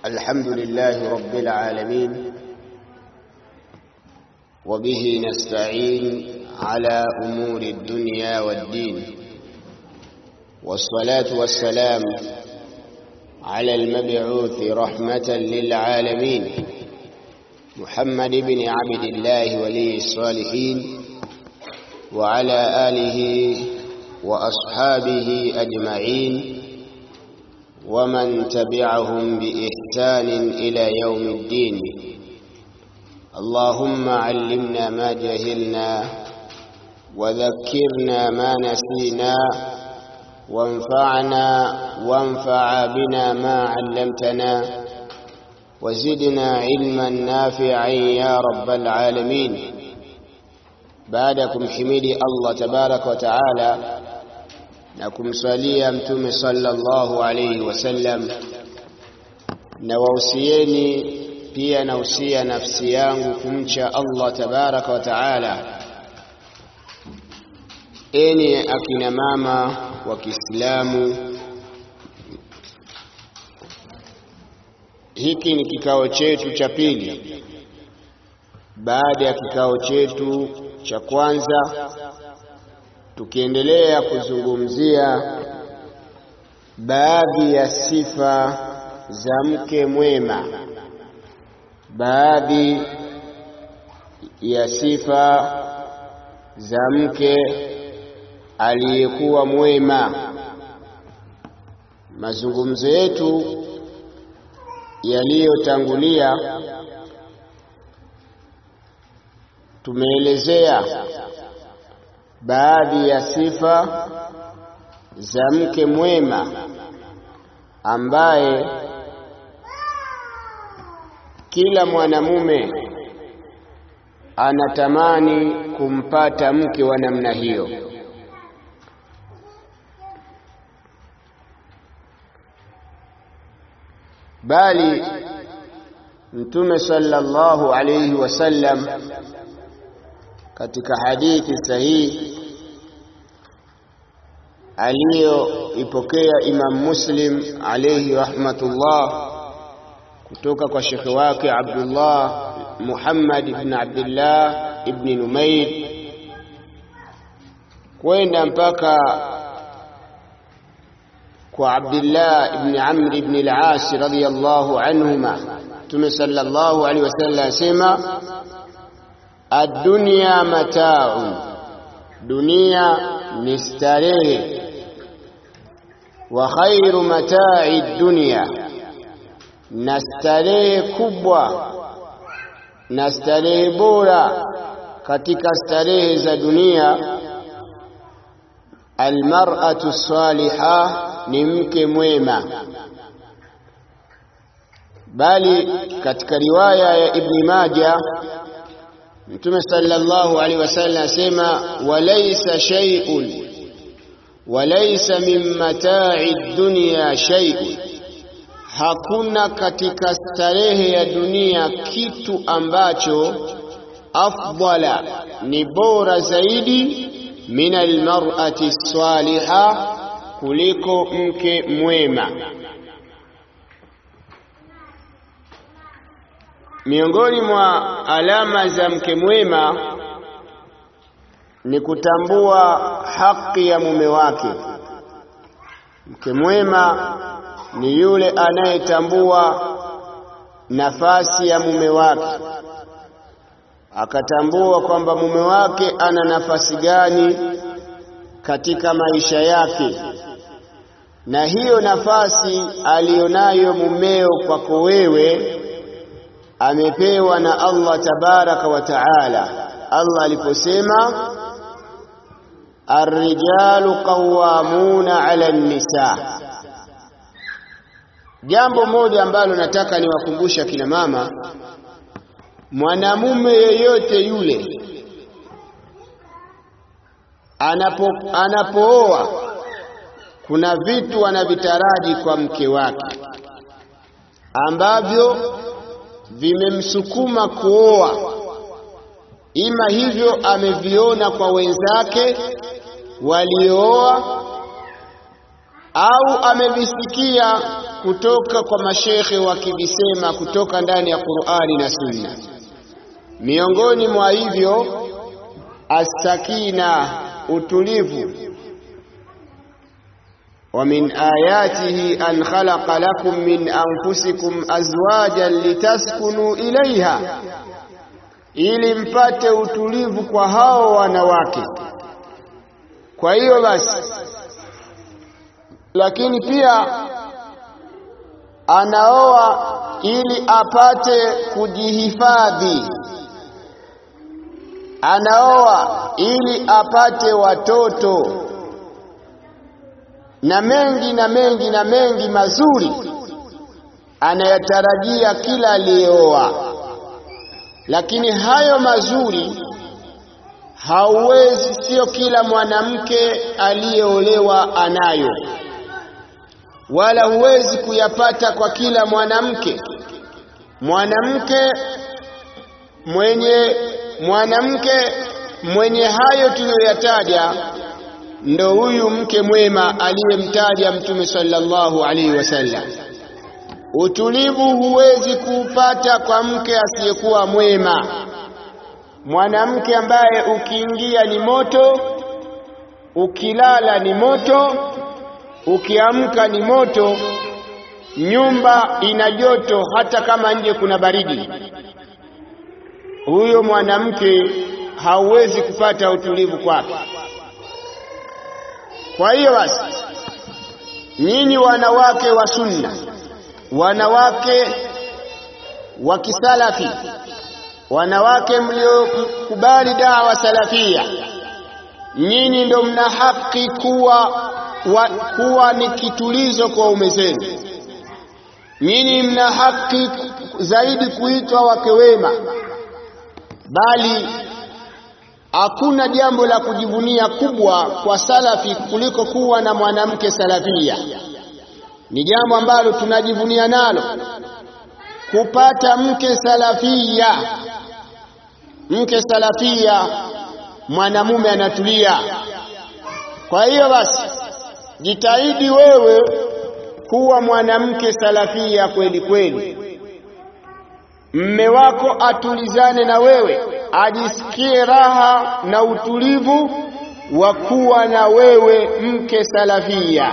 الحمد لله رب العالمين وبه نستعين على أمور الدنيا والدين، والصلاة والسلام على المبعوث رحمة للعالمين محمد بن عبد الله ولي الصالحين وعلى آله وأصحابه أجمعين ومن تبعهم بإحسان إلى يوم الدين. اللهم علمنا ما جهلنا وذكرنا ما نسينا وانفع بنا ما علمتنا وزدنا علما نافعا يا رب العالمين. بعدكم حميدي الله تبارك وتعالى na kumswalia mtume sallallahu alayhi wasallam, na wausieni pia nausia nafsi yangu kumcha Allah tabaraka wa taala. Eni akina mama wa Kiislamu, hiki ni kikao chetu cha pili baada ya kikao chetu cha kwanza, tukiendelea kuzungumzia baadhi ya sifa za mke mwema, baadhi ya sifa za mke aliyekuwa mwema. Mazungumzo yetu yaliyotangulia tumeelezea baadhi ya sifa za mke mwema ambaye kila mwanamume anatamani kumpata mke wa namna hiyo. Bali Mtume sallallahu alayhi wasallam katika hadithi sahihi aliyoipokea Imam Muslim alayhi rahmatullah kutoka kwa shekhi wake Abdullah Muhammad ibn Abdullah ibn Numayr kwenda mpaka kwa Abdullah ibn Amr ibn al-As radiyallahu anhuma. Mtume sallallahu alayhi wasallam asema, ad-dunya mata'un, dunia ni starehe, wa khairu mata'i dunya, na starehe kubwa na starehe bora katika starehe za dunia, almar'atu salihah, ni mke mwema. Bali katika riwaya ya Ibn Majah Mtume sallallahu alaihi wasallam asema, walaysa shay'un walaysa min mata'i dunya shay'un, hakuna katika starehe ya dunia kitu ambacho afdala, ni bora zaidi, min almar'ati salihah, kuliko mke mwema. Miongoni mwa alama za mke mwema ni kutambua haki ya mume wake. Mke mwema ni yule anayetambua nafasi ya mume wake, akatambua kwamba mume wake ana nafasi gani katika maisha yake, na hiyo nafasi alionayo mumeo kwako wewe amepewa na Allah tabaraka wa taala. Allah aliposema, ar-rijalu qawwamuna 'ala an-nisa. Jambo moja ambalo nataka niwakumbusha kina mama, mwanamume yeyote yule anapooa, kuna vitu anavitaraji kwa mke wake ambavyo vimemsukuma kuoa. Ima hivyo ameviona kwa wenzake waliooa, au amevisikia kutoka kwa mashekhe wakivisema kutoka ndani ya Qur'ani na Sunna. Miongoni mwa hivyo as-sakina, utulivu. Wa min ayatihi an khalaqa lakum min anfusikum azwajan litaskunu ilayha, ili mpate utulivu kwa hao wanawake. Kwa hiyo basi, lakini pia anaoa ili apate kujihifadhi, anaoa ili apate watoto na mengi na mengi na mengi mazuri anayatarajia kila aliyeoa. Lakini hayo mazuri hauwezi, sio kila mwanamke aliyeolewa anayo, wala huwezi kuyapata kwa kila mwanamke. Mwanamke mwenye hayo tuliyoyataja ndo huyu mke mwema aliyemtaja Mtume sallallahu alaihi wasallam. Utulivu huwezi kuupata kwa mke asiyekuwa mwema, mwanamke ambaye ukiingia ni moto, ukilala ni moto, ukiamka ni moto, nyumba ina joto hata kama nje kuna baridi. Huyo mwanamke hauwezi kupata utulivu kwake. Kwa hiyo basi, nyinyi wanawake wa Sunna, wanawake wa kisalafi, wanawake mliokubali da'wa salafia, nyinyi ndio mna haki kuwa ni kitulizo kwa ume zenu. Nyinyi mna haki zaidi kuitwa wake wema, bali hakuna jambo la kujivunia kubwa kwa salafi kuliko kuwa na mwanamke salafia. Ni jambo ambalo tunajivunia nalo, kupata mke salafia. Mke salafia, mwanamume anatulia. Kwa hiyo basi, jitahidi wewe kuwa mwanamke salafia kweli kweli. Mme wako atulizane na wewe, ajisikie raha na utulivu wa kuwa na wewe mke salafia.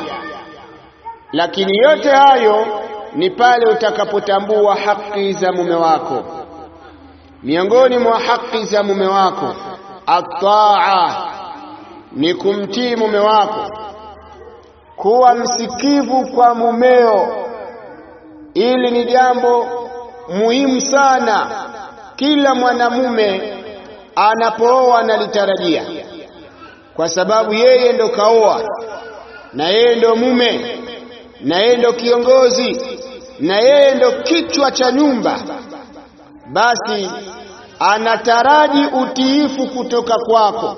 Lakini yote hayo ni pale utakapotambua haki za mume wako. Miongoni mwa haki za mume wako at-taa, ni kumtii mume wako, kuwa msikivu kwa mumeo. Ili ni jambo muhimu sana, kila mwanamume anapooa analitarajia, kwa sababu yeye ndo kaoa, na yeye ndo mume, na yeye ndo kiongozi, na yeye ndo kichwa cha nyumba. Basi anataraji utiifu kutoka kwako.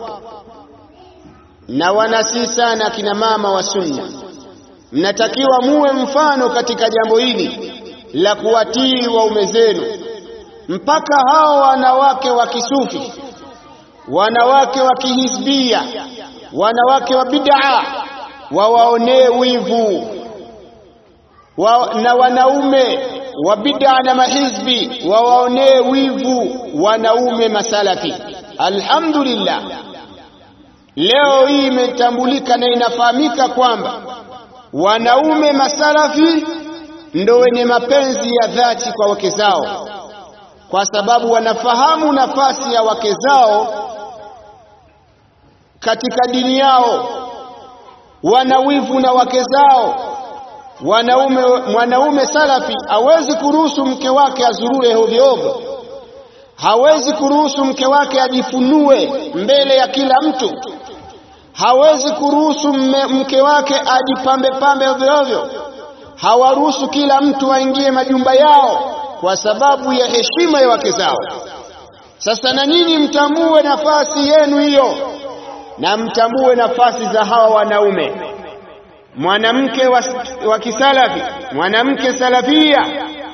Na wanasi sana kina mama wa Sunna, mnatakiwa muwe mfano katika jambo hili la kuwatii waume zenu. Mpaka hao wanawake wa kisufi, wanawake wa kihizbia, wanawake wa bid'a wawaonee wivu na wanaume wa bid'a na mahizbi wawaonee wivu wanaume masalafi. Alhamdulillah, leo hii imetambulika na inafahamika kwamba wanaume masalafi ndo wenye mapenzi ya dhati kwa wake zao, kwa sababu wanafahamu nafasi ya wake zao katika dini yao. Wana wivu na wake zao. Mwanaume salafi hawezi kuruhusu mke wake azurure hovyo hovyo, hawezi kuruhusu mke wake ajifunue mbele ya kila mtu, hawezi kuruhusu mke wake ajipambe pambe hovyo hovyo. Hawaruhusu kila mtu aingie majumba yao kwa sababu ya heshima ya wake zao. Sasa na nyinyi mtambue nafasi yenu hiyo, na mtambue nafasi za hawa wanaume. Mwanamke wa kisalafi, mwanamke salafia,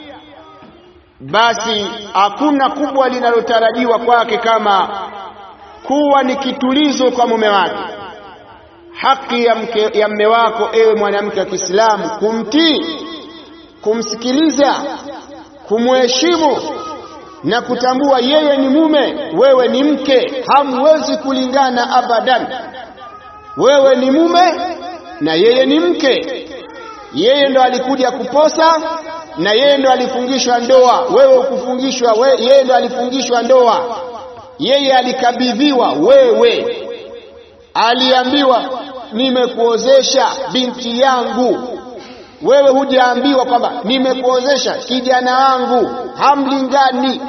basi hakuna kubwa linalotarajiwa kwake kama kuwa ni kitulizo kwa mume wake. Haki ya mme wako, ewe mwanamke wa Kiislamu, kumtii, kumsikiliza, kumheshimu na kutambua yeye ni mume, wewe ni mke, hamwezi kulingana abadan. Wewe ni mume na yeye ni mke. Yeye ndo alikuja kuposa na yeye ndo alifungishwa ndoa. Wewe ukufungishwa, yeye ndo alifungishwa ndoa. Yeye alikabidhiwa, wewe aliambiwa nimekuozesha binti yangu. Wewe hujaambiwa kwamba nimekuozesha kijana wangu, hamlingani.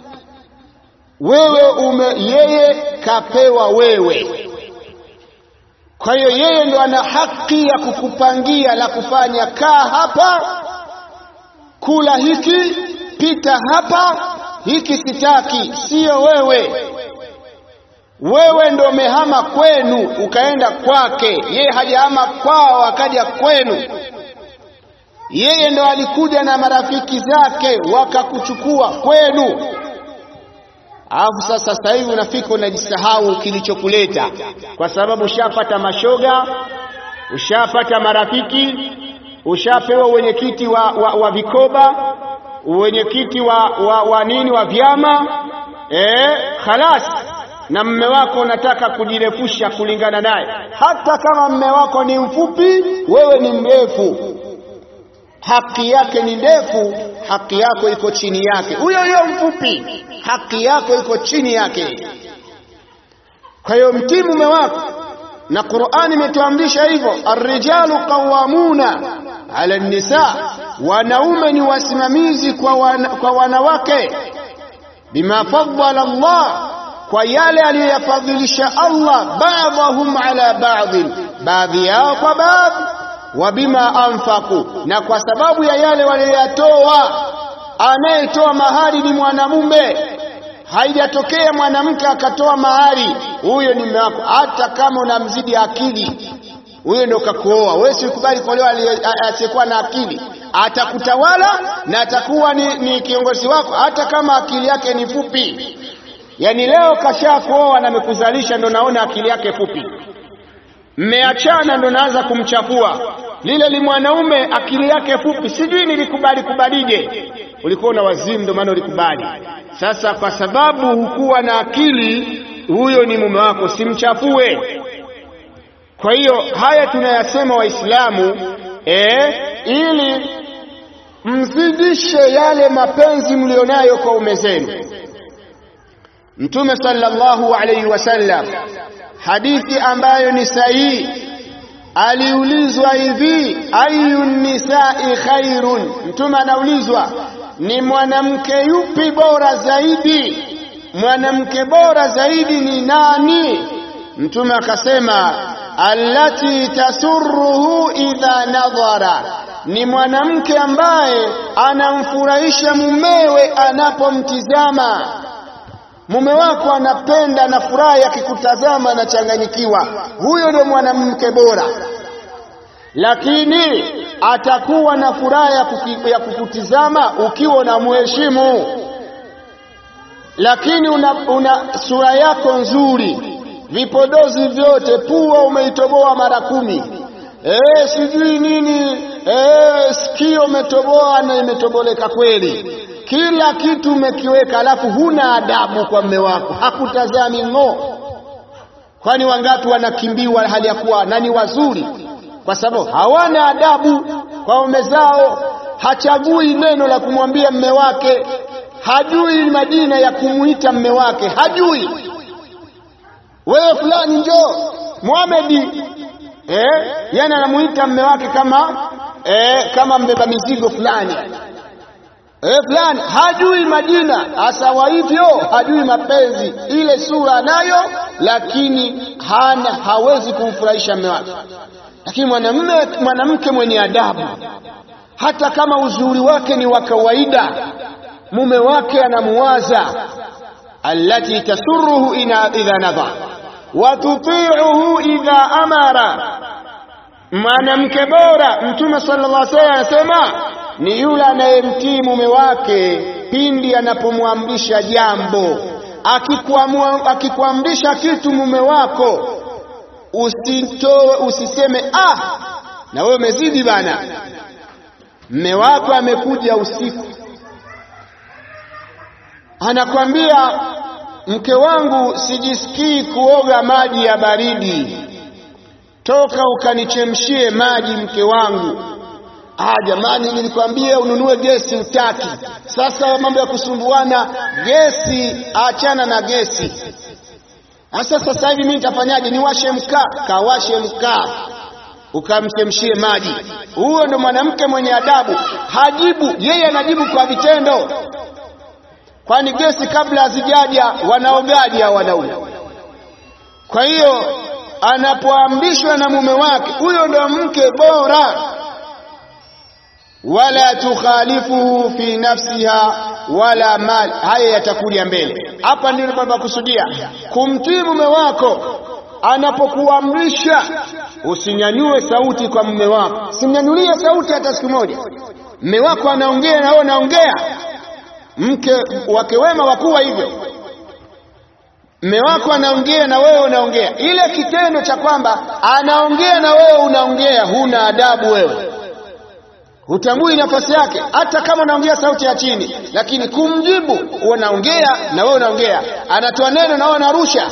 Yeye kapewa wewe. Kwa hiyo yeye ndo ana haki ya kukupangia la kufanya, kaa hapa, kula hiki, pita hapa, hiki sitaki. Sio wewe. Wewe ndo umehama kwenu ukaenda kwake, yeye hajahama kwao akaja kwenu. Yeye ndo alikuja na marafiki zake wakakuchukua kwenu. Sasa hivi unafika unajisahau kilichokuleta, kwa sababu ushapata mashoga, ushapata marafiki, ushapewa wenyekiti wa vikoba, wenyekiti wa vyama. Khalas, na mume wako unataka kujirefusha kulingana naye. Hata kama mume wako ni mfupi, wewe ni mrefu, haki yake ni ndefu, haki yako iko chini yake. Huyo mfupi, haki yako iko chini yake. Kwa hiyo mtii mume wako, na Qur'ani imetuamrisha hivyo. Ar-rijalu qawwamuna 'ala an-nisa, wanaume ni wasimamizi kwa wanawake. Bima faddala Allah, kwa yale aliyofadhilisha Allah, ba'dahum 'ala ba'd, baadhi yao kwa baadhi. Wa bima anfaqu, na kwa sababu ya yale waliyatoa. Anayetoa mahari ni mwanamume. Haijatokea mwanamke akatoa mahari, huyo ni mume wako. Hata kama unamzidi akili, huyo ndio kakuoa. Wewe usikubali kuolewa asiyekuwa na akili. Atakutawala na atakuwa ni kiongozi wako, hata kama akili yake ni fupi. Yani leo kashakuoa na amekuzalisha, ndo naona akili yake fupi. Mmeachana ndo naanza kumchafua. Lile mwanaume akili yake fupi, sijui nilikubalije. Ulikuwa na wazimu, ndo maana ulikubali. Sasa kwa sababu hukuwa na akili, huyo ni mume wako, simchafue. Kwa hiyo haya tunayasema Waislamu ili mzidishe yale mapenzi mlionayo kwa ume zenu. Mtume sallallahu alayhi wasallam, hadithi ambayo ni sahihi, aliulizwa hivi, ayun nisa'i khairun. Mtume anaulizwa, ni mwanamke yupi bora zaidi? Mwanamke bora zaidi ni nani? Mtume akasema, allati tasurruhu idha nadhara, ni mwanamke ambaye anamfurahisha mumewe anapomtizama. Mume wako anapenda na furahi akikutazama na changanyikiwa, huyo ndio mwanamke bora. Lakini atakuwa na furaha ya kukutizama ukiwa unamheshimu. Lakini una sura yako nzuri, vipodozi vyote, pua umeitoboa mara 10, sijui nini, sikio umetoboa na imetoboleka kweli, kila kitu umekiweka, alafu huna adabu kwa mume wako, hakutazami ng'o. Kwani wangapi wanakimbiwa hali ya kuwa nani wazuri? Kwa sababu hawana adabu kwa waume zao. Hachagui neno la kumwambia mume wake, hajui majina ya kumuita mume wake, hajui. Wewe fulani njoo Muhammad, yani anamuita mume wake kama mbeba mizigo fulani. Fulani hajui majina, asawa hivyo, hajui mapenzi. Ile sura nayo, lakini hawezi kumfurahisha mume wake. Lakini mwanamke mwenye adabu, hata kama uzuri wake ni wa kawaida, mume wake anamuwaza. Allati tasurruhu idha nadha wa tuti'uhu idha amara. Mwanamke bora, Mtume sallallahu alaihi wasallam anasema, ni yule anayemtii mume wake pindi anapomwamrisha jambo. Akikuamrisha kitu mume wako, usiseme na wewe umezidi bana, Mme wako amekuja usiku, anakwambia mke wangu, sijisikii kuoga maji ya baridi, toka ukanichemshie maji mke wangu. Jamani, nilikwambia ununue gesi utaki. Sasa mambo ya kusumbuana gesi, achana na gesi. Sasa hivi mimi nitafanyaje? Niwashe mkaa? Kawashe mkaa ukamchemshie maji. Huyo ndo mwanamke mwenye adabu. Hajibu, yeye anajibu kwa vitendo. Kwani gesi kabla hazijaja wanaogaji hao wanaume? Kwa hiyo anapoamrishwa na mume wake, huyo ndo mke bora. Wala tukhalifuhu fi nafsiha wala mal. Haya yatakuja mbele. Hapa ndio baba kusudia kumtii mume wako. Anapokuamrisha usinyanyue sauti kwa mume wako, simnyanyulie sauti hata siku moja. Mume wako anaongea na wewe unaongea. Mke wake wema wakuwa hivyo. Mume wako anaongea na wewe unaongea. Ile kitendo cha kwamba anaongea na wewe unaongea, huna adabu wewe. Hutambui nafasi yake, hata kama anaongea sauti ya chini, lakini kumjibu unaongea na wewe unaongea. Anatoa neno na wewe unarusha.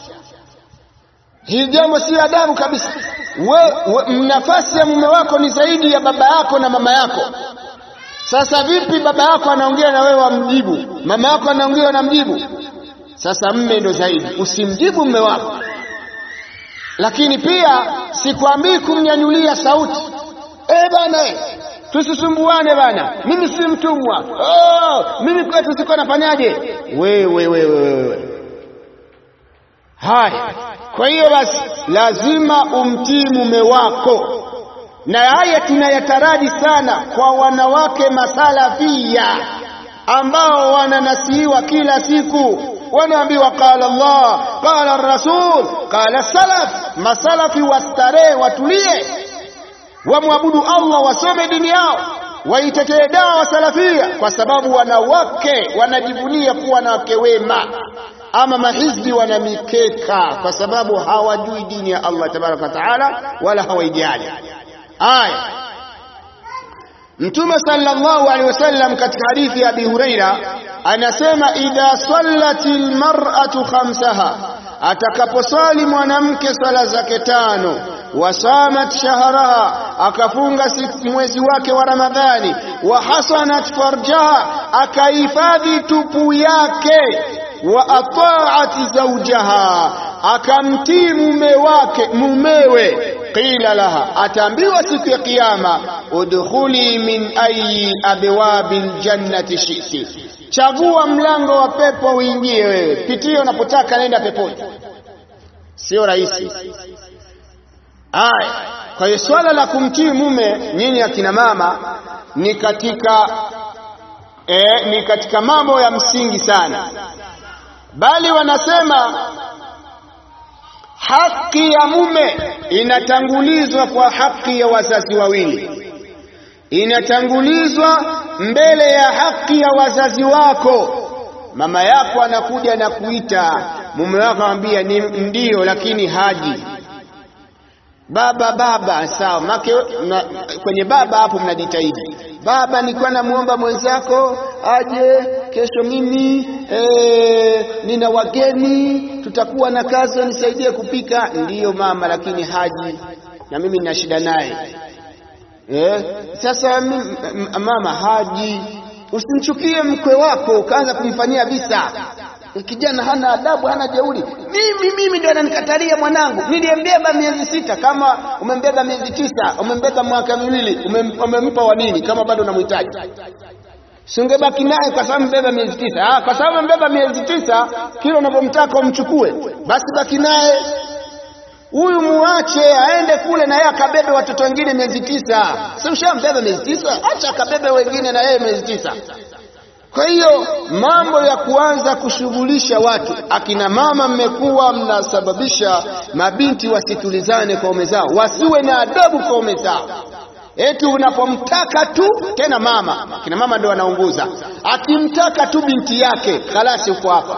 Hii jambo si adabu kabisa. Nafasi ya mume wako ni zaidi ya baba yako na mama yako. Sasa vipi baba yako anaongea na wewe wamjibu, mama yako anaongea na mjibu? Sasa mme ndo zaidi, usimjibu mume wako. Lakini pia sikwambii kumnyanyulia sauti. Bana, tusisumbuane bana, mimi si mtumwa. Mimi kwetu siko nafanyaje? Wewe. Haya, kwa hiyo basi lazima umtii mume wako. Na haya tunayataraji sana kwa wanawake masalafia ambao wananasihiwa kila siku. Wanaambiwa qala Allah, qala Rasul, qala salaf. Masalafi wastarehe, watulie, wamwabudu Allah, wasome dini yao, waitekee dawa salafia, kwa sababu wanawake wanajivunia kuwa wanawake wema. Ama mahizbi wanamikeka kwa sababu hawajui dini ya Allah tabaraka wa taala wala hawaijali. Mtume sallallahu alaihi wasallam katika hadithi ya Abi Huraira anasema, idha sallatil mar'atu khamsaha, atakaposali mwanamke sala zake tano, wasamat shahraha, akafunga mwezi wake wa Ramadhani, wa hasanat farjaha, akahifadhi tupu yake, wa ata'at zawjaha, akamtii mumewe, qila laha, ataambiwa siku ya kiyama, udkhuli min ayi abwabil jannati shi'ti, chagua mlango wa pepo uingie wewe, pitia unapotaka, nenda peponi. Sio rahisi. Kwa hiyo swala la kumtii mume, nyinyi akina mama, ni katika mambo ya msingi sana. Bali wanasema haki ya mume inatangulizwa kwa haki ya wazazi wawili, inatangulizwa mbele ya haki ya wazazi wako. Mama yako anakuja na kuita, mume wako anambia ndio, lakini haji. Baba, sawa, kwenye baba hapo mnajitahidi. Baba, nilikuwa namuomba mwenzako aje kesho, mimi nina wageni, tutakuwa na kazi, nisaidie kupika. Ndiyo mama, lakini haji na mimi nina shida naye. Sasa mama haji. Usimchukie mkwe wako ukaanza kumfanyia visa. Kijana hana adabu, hana jeuri. Mimi ndio ananikatalia mwanangu. Nilimbeba miezi 6, kama umembeba miezi 9, umembeba mwaka miwili, umempa wa nini kama bado unamhitaji? Singebaki naye kwa sababu mbeba miezi 9. Kwa sababu mbeba miezi 9, kile unapomtaka umchukue, basi baki naye. Huyu muache aende kule na yeye akabebe watoto wengine miezi 9. Sio ushambeba miezi 9, acha akabebe wengine na yeye miezi 9. Kwa hiyo mambo ya kuanza kushughulisha watu, akina mama mmekuwa mnasababisha mabinti wasitulizane kwa ume zao, wasiwe na adabu kwa ume zao. Eti unapomtaka tu, tena mama, akina mama ndio wanaunguza, akimtaka tu binti yake, khalasi uko hapa.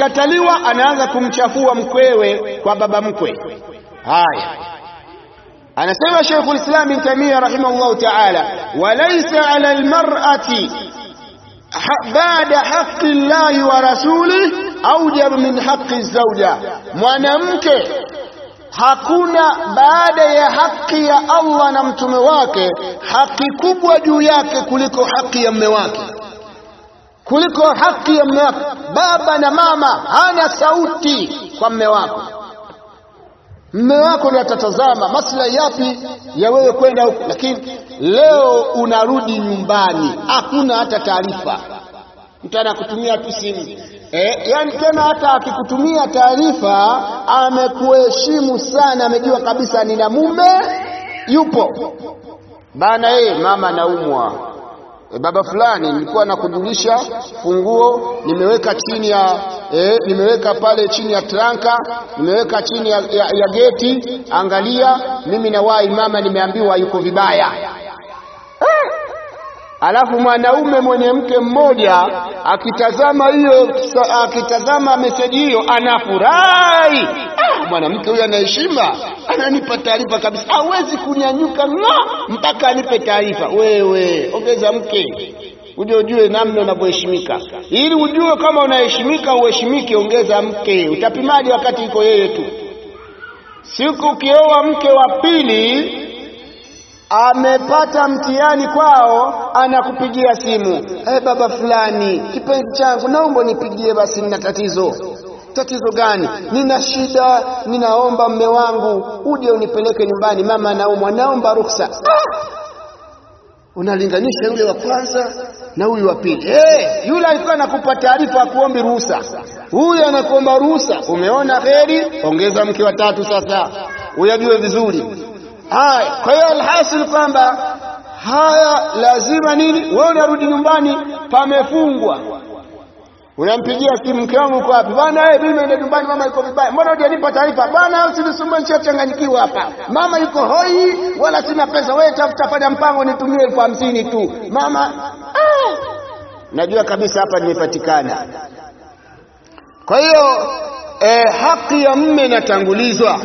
Akikataliwa anaanza kumchafua mkwewe kwa baba mkwe. Haya, Anasema Sheikh al-Islam Ibn Taymiyyah rahimahullah ta'ala, walaysa 'ala al-mar'ati ba'da haqqi Allahi wa rasulihi awjab min haqqi az-zawja. Mwanamke hakuna baada ya haki ya Allah na mtume wake haki kubwa juu yake kuliko haki ya mume wake, kuliko haki ya mume wake. Baba na mama hana sauti kwa mume wako. Mume wako ndiye atatazama maslahi yapi ya wewe kwenda huko, lakini leo unarudi nyumbani hakuna hata taarifa. Mtu anakutumia tu simu. Yani tena hata akikutumia taarifa amekuheshimu sana, amejua kabisa nina mume yupo. Bana mama naumwa. Baba fulani nilikuwa nakujulisha funguo nimeweka chini ya nimeweka pale chini ya tranka, nimeweka chini ya geti, angalia mimi na wai mama nimeambiwa yuko vibaya. Alafu mwanaume mwenye mke mmoja akitazama meseji hiyo anafurahi. Mwanamke huyu ana heshima, ananipa taarifa kabisa, hawezi kunyanyuka mpaka anipe taarifa. Wewe ongeza mke ujue namna unavyoheshimika. Ili ujue kama unaheshimika uheshimike, ongeza mke. Utapimaje wakati iko yeye tu? Siku ukioa mke wa pili amepata mtihani kwao, anakupigia simu, baba fulani kipenzi changu naomba nipigie basi, nina tatizo. Tatizo gani? Nina shida, ninaomba mume wangu uje unipeleke nyumbani, mama naumwa, naomba ruhusa. Unalinganisha yule wa kwanza na huyu wa pili. Yule alikuwa anakupa taarifa akuombi ruhusa, huyu anakuomba ruhusa. Umeona kheri, ongeza mke wa tatu sasa, uyajue vizuri. Kwa hiyo alhasil kwamba haya lazima nini, wewe unarudi nyumbani pamefungwa, unampigia simu, mke wangu uko wapi? Bwana mimi naenda nyumbani, mama yuko vibaya. Mbona hujanipa taarifa? Bwana usinisumbue, nisichanganyikiwa hapa, mama yuko hoi, wala sina pesa, wewe tafuta fanya mpango nitumie 50,000 tu mama. Najua kabisa hapa nimepatikana. Kwa hiyo haki ya mume inatangulizwa.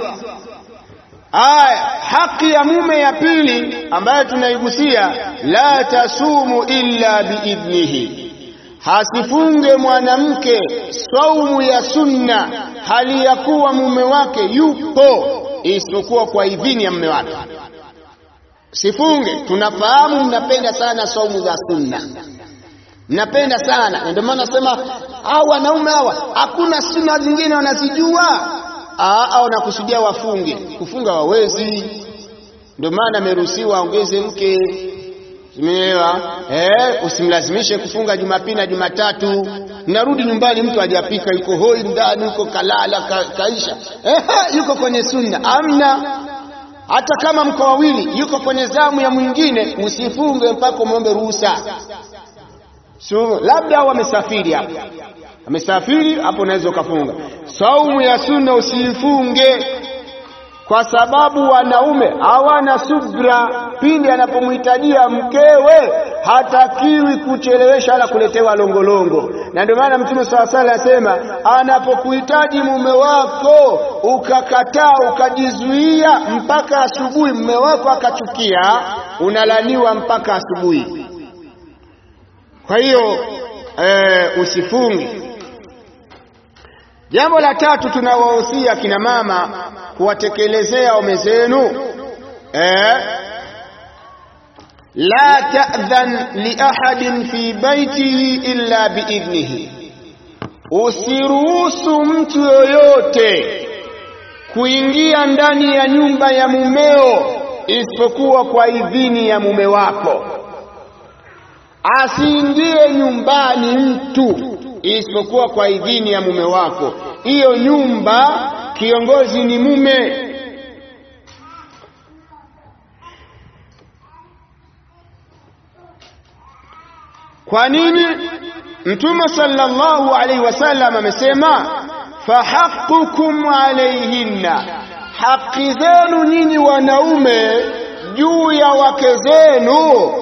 Haki ya mume ya pili ambayo tunaigusia, la tasumu illa biidhnihi, hasifunge mwanamke saumu ya sunna hali ya kuwa mume wake yupo, isipokuwa kwa idhini ya mume wake. Sifunge. Tunafahamu mnapenda sana saumu za sunna, mnapenda sana, ndio maana nasema wanaume hawa hakuna sunna zingine wanazijua. Au nakusudia wafunge. Kufunga wawezi, ndio maana ameruhusiwa aongeze mke. Umeelewa? Usimlazimishe kufunga Jumapili na Jumatatu. Narudi nyumbani mtu hajapika, yuko hoi ndani, yuko kalala kaisha. Yuko kwenye sunna. Amna. Hata kama mko wawili yuko kwenye zamu ya mwingine, usifunge mpaka muombe ruhusa. Labda wamesafiri hapo. Amesafiri hapo, unaweza ukafunga. Saumu ya sunna usifunge, kwa sababu wanaume hawana subra. Pindi anapomhitajia mkewe hatakiwi kuchelewesha wala kuletewa longolongo. Na ndio maana Mtume SAW anasema, anapokuhitaji mume wako ukakataa ukajizuia mpaka asubuhi, mume wako akachukia, unalaniwa mpaka asubuhi. Kwa hiyo usifunge. Jambo la tatu tunawahusia kina mama kuwatekelezea waume zenu, la ta'dhan li ahadin fi baitihi illa biidhnihi, usiruhusu mtu yoyote kuingia ndani ya nyumba ya mumeo isipokuwa kwa idhini ya mume wako. Asiingie nyumbani mtu isipokuwa kwa idhini ya mume wako. Hiyo nyumba kiongozi ni mume. Kwa nini? Mtume sallallahu alaihi wasallam amesema, fahaqqukum alayhinna, haki zenu nyinyi wanaume juu ya wake zenu.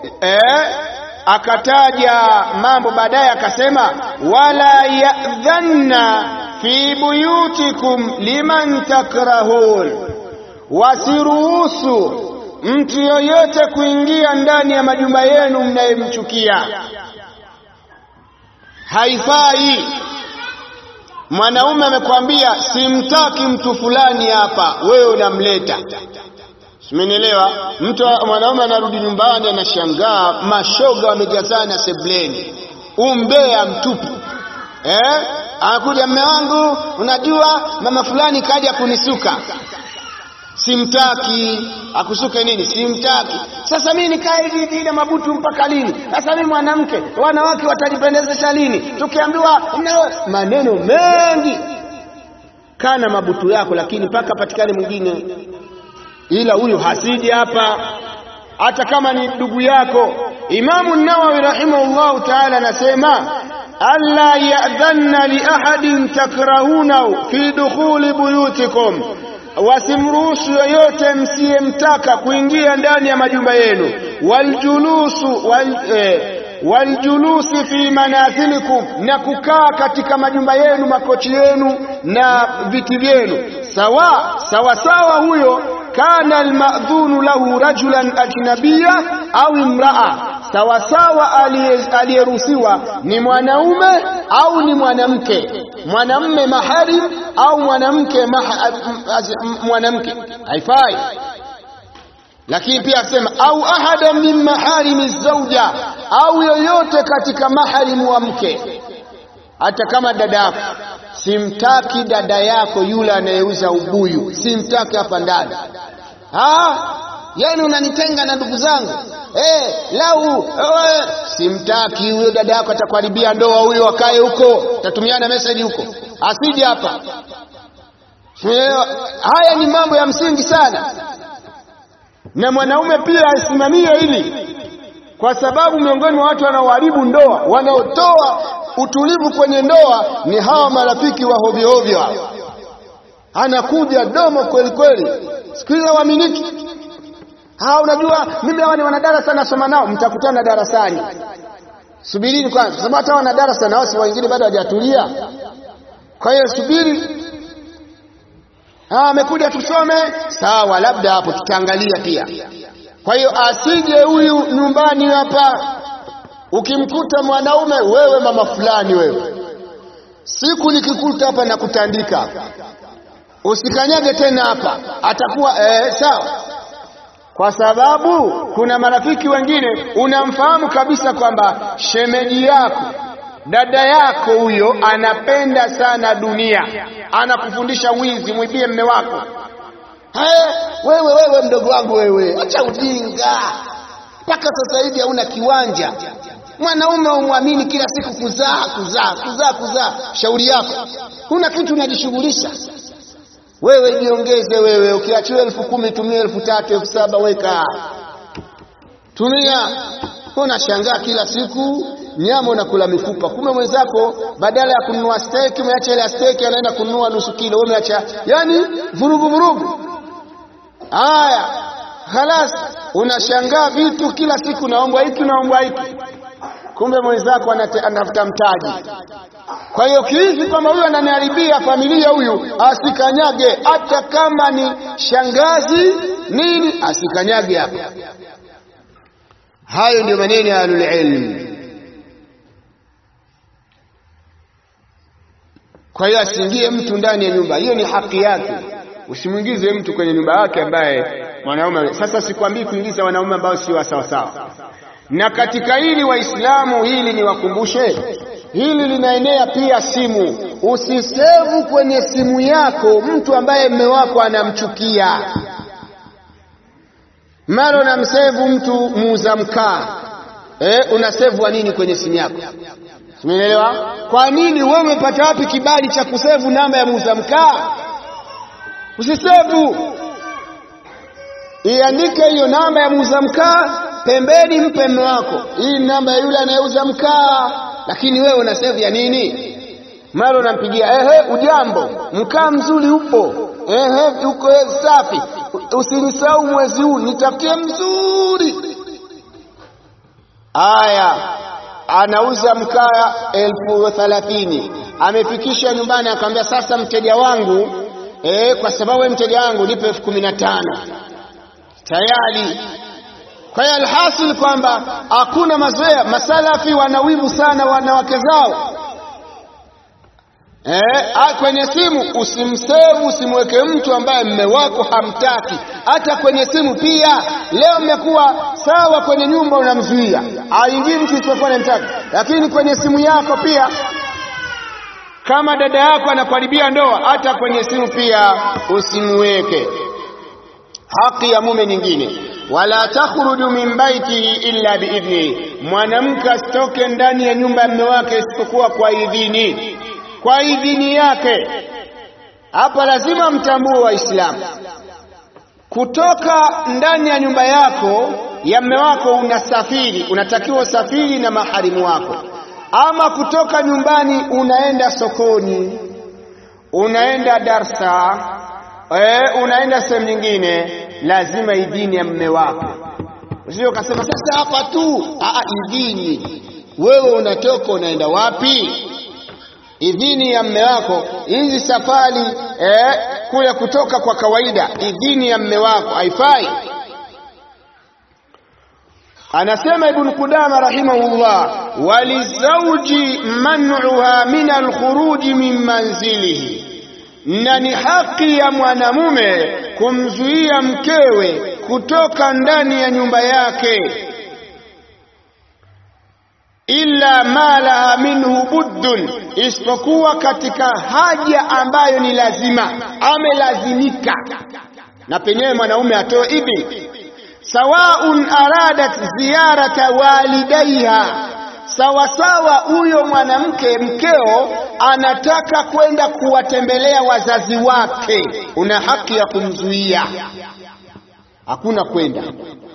Akataja mambo baadaye akasema, wala ya'dhanna fi buyutikum liman takrahun, wasiruhusu mtu yoyote kuingia ndani ya majumba yenu mnayemchukia. Haifai. Mwanaume amekwambia simtaki mtu fulani hapa, wewe unamleta. Simenielewa? Mwanaume anarudi nyumbani anashangaa mashoga wamejazana sebleni. Umbea mtupu. Anakuja, mume wangu unajua mama fulani kaja kunisuka. Simtaki. Akusuke nini? Simtaki. Sasa mimi nikae hivi na mabutu mpaka lini? Sasa mimi mwanamke, wanawake watajipendezesha lini? Tukiambiwa maneno mengi. Kana mabutu yako, lakini mpaka patikane mwingine. Ila huyu hasidi hapa, hata kama ni ndugu yako. Imamu Nawawi rahimahullahu ta'ala anasema alla ya'dhanna li ahadin takrahunahu fi dukhuli buyutikum, wasimruhusu yoyote msiyemtaka kuingia ndani ya majumba yenu. Waljulusi fi manathilikum, na kukaa katika majumba yenu, makochi yenu na viti vyenu. Sawa huyo kana almadhunu lahu rajulan ajnabiyya au imraa, sawa aliyeruhusiwa ni mwanaume au ni mwanamke, mwanamume maharim au mwanamke mwanamke, haifai. Lakini pia asema au ahada min maharimi zawja, au yoyote katika maharimu wa mke. Hata kama dada yako, simtaki dada yako yule anayeuza ubuyu, simtaki hapa ndani. Yani unanitenga na ndugu zangu. Simtaki huyo dada yako, atakuharibia ndoa huyo, akae huko, tatumiana message huko, asije hapa. Haya ni mambo ya msingi sana. Na mwanaume pia asimamie hili, kwa sababu miongoni mwa watu wanaoharibu ndoa, wanaotoa utulivu kwenye ndoa ni hawa marafiki wa hovyo hovyo. Anakuja domo kweli kweli, siku hizo waaminiki. Unajua mimi hawa ni wanadarasa nasoma nao, mtakutana darasani. Subirini kwanza, kwa sababu hata wanadarasa nao si wengine bado hawajatulia. Kwa hiyo subiri. Amekuja tusome, sawa, labda hapo tutaangalia pia. Kwa hiyo asije huyu nyumbani hapa. Ukimkuta mwanaume, wewe mama fulani wewe, siku nikikuta hapa na kutandika, usikanyage tena hapa, atakuwa sawa. Kwa sababu kuna marafiki wengine unamfahamu kabisa kwamba shemeji yako, dada yako huyo anapenda sana dunia, anakufundisha wizi, mwibie mme wako. Wewe mdogo wangu wewe, acha ujinga. Mpaka sasa hivi hauna kiwanja. Mwanaume umwamini kila siku kuzaa. Shauri yako. Huna kitu unajishughulisha. Wewe jiongeze wewe, ukiachiwa 10,000 tumia 3,000, 7,000 weka. Tumia. Unashangaa kila siku nyama unakula mifupa. Kumbe mwenzako badala ya kununua steak, umeacha ile steak anaenda kununua nusu kilo, wewe umeacha. Yani vurugu. Haya, khalas, unashangaa vitu kila siku, naomba hiki. Kumbe mwenzako anatafuta mtaji. Kwa hiyo kiizi kwamba huyu ananiharibia familia, huyu asikanyage, hata kama ni shangazi nini, asikanyage hapa. Hayo ndio maneno ya ahlul ilm. Kwa hiyo asiingie mtu ndani ya nyumba, hiyo ni haki yake. Usimuingize mtu kwenye nyumba yake ambaye mwanaume. Sasa sikwambii kuingiza wanaume ambao si sawa. Na katika hili Waislamu, hili ni wakumbushe, hili linaenea pia simu. Usisevu kwenye simu yako mtu ambaye mume wako anamchukia. Mara unamsevu mtu muuza mkaa, unasevu nini kwenye simu yako? Umeelewa? Kwa nini? Wewe umepata wapi kibali cha kusevu namba ya muuza mkaa? Usisevu. Iandike hiyo namba ya muuza mkaa pembeni, mpe mume wako. Hii namba ya yule anayeuza mkaa. Lakini wewe una save ya nini? Mara unampigia, ujambo, mkaa mzuri upo. Uko safi. Usinisahau mwezi huu, nitafutie mzuri. Aya, anauza mkaa 30,000. Amefikisha nyumbani, akamwambia sasa mteja wangu kwa sababu wewe mteja wangu nipe 15,000 tayari. Kwa hiyo alhasil kwamba hakuna mazoea. Masalafi wanawivu sana wanawake zao. Kwenye simu usimsave, usimweke mtu ambaye mume wako hamtaki. Hata kwenye simu pia leo mmekuwa sawa, kwenye nyumba unamzuia aingii mtu isipokuwa anamtaka, lakini kwenye simu yako pia, kama dada yako anakaribia ndoa, hata kwenye simu pia usimweke. Haki ya mume nyingine, wala takhruju min baitihi illa biidhni, mwanamke asitoke ndani ya nyumba ya mume wake isipokuwa kwa idhini, kwa idhini yake. Hapa lazima mtambue Waislamu, kutoka ndani ya nyumba yako ya mume wako unasafiri, unatakiwa usafiri na maharimu wako. Ama kutoka nyumbani unaenda sokoni, unaenda darsa, unaenda sehemu nyingine, lazima idhini ya mume wako. Usije ukasema sasa hapa tu, idhini. Wewe unatoka unaenda wapi? Idhini ya mume wako. Hizi safari kule kutoka kwa kawaida, idhini ya mume wako haifai. Anasema Ibn Qudama rahimahullah, walizauji man'uha min alkhuruji min manzilihi, na ni haki ya mwanamume kumzuia mkewe kutoka ndani ya nyumba yake, illa ma la minhu buddun, isipokuwa katika haja ambayo ni lazima, amelazimika, na penyewe mwanaume atoe idhini. Sawaun aradat ziyarata walidaiha, sawasawa huyo mwanamke mkeo anataka kwenda kuwatembelea wazazi wake, una haki ya kumzuia, hakuna kwenda.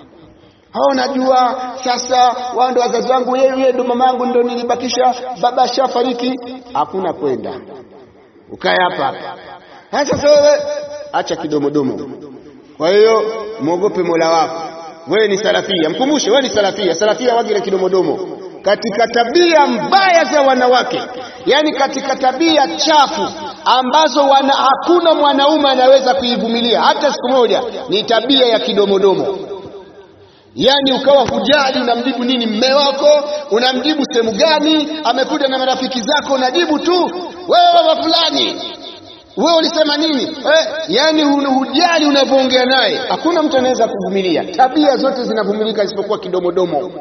Najua sasa wao ndo wazazi wangu, yeye ndo mamangu, ndo nilibakisha, baba shafariki. Hakuna kwenda, ukae hapa. Sasa wewe acha kidomodomo. Kwa hiyo muogope Mola wako. Wewe ni salafia, mkumbushe wewe ni salafia. Salafia wagile kidomodomo katika tabia mbaya za wanawake, yani katika tabia chafu ambazo hakuna mwanaume anaweza kuivumilia hata siku moja, ni tabia ya kidomodomo. Yani ukawa hujali unamjibu nini mume wako, unamjibu sehemu gani, amekuja na marafiki zako, unajibu tu wewe wa fulani, wewe ulisema nini? Yani hujali unavyoongea naye. Hakuna mtu anaweza kuvumilia. Tabia zote zinavumilika isipokuwa kidomodomo.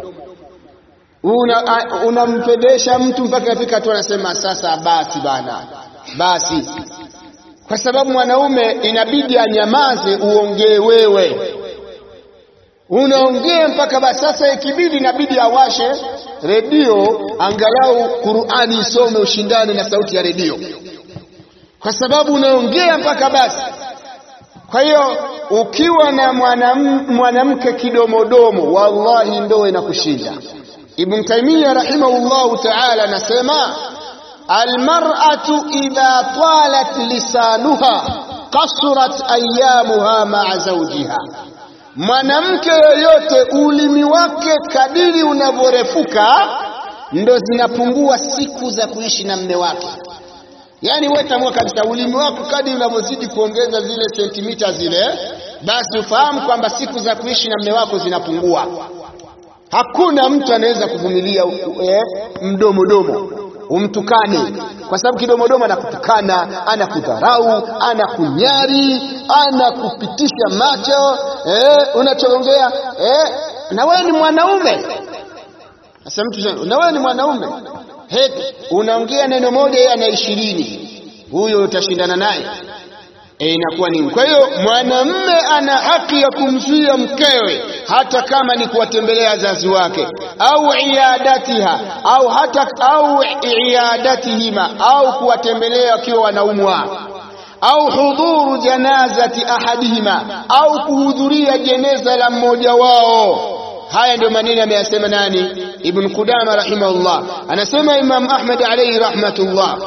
Unampedesha mtu mpaka afika tu anasema sasa basi bana, basi. Kwa sababu mwanaume inabidi anyamaze, uongee wewe. Unaongea mpaka basi. Sasa ikibidi inabidi awashe redio, angalau Qur'ani isome, ushindane na sauti ya redio, kwa sababu unaongea mpaka basi. Kwa hiyo ukiwa na mwanamke kidomodomo, wallahi ndoa inakushinda. Ibn Taymiyyah rahimahullahu ta'ala anasema, almar'atu idha talat lisanuha qasrat ayamuha ma'a zawjiha, mwanamke yoyote ulimi wake kadiri unavyorefuka ndo zinapungua siku za kuishi na mume wake. Yani wewe tambua kabisa, ulimi wako kadiri unavyozidi kuongeza zile sentimita zile, basi ufahamu kwamba siku za kuishi na mume wako zinapungua. Hakuna mtu anaweza kuvumilia mdomodomo umtukane, kwa sababu kidomodomo anakutukana, anakudharau, anakunyari, anakupitisha macho, unachoongea na wewe ni mwanaume. Sasa mtu na wewe ni mwanaume, unaongea neno moja, yeye ana 20, huyo utashindana naye, inakuwa nini? Kwa hiyo mwanamume ana haki ya kumzuia mkewe, hata kama ni kuwatembelea wazazi wake, au iadatiha, au iadatihima, au kuwatembelea wakiwa wanaumwa, au hudhuru janazati ahadihima, au kuhudhuria jeneza la mmoja wao. Haya ndio maneno ameyasema nani? Ibn Qudama rahimahullah. Anasema Imam Ahmad alayhi rahmatullah,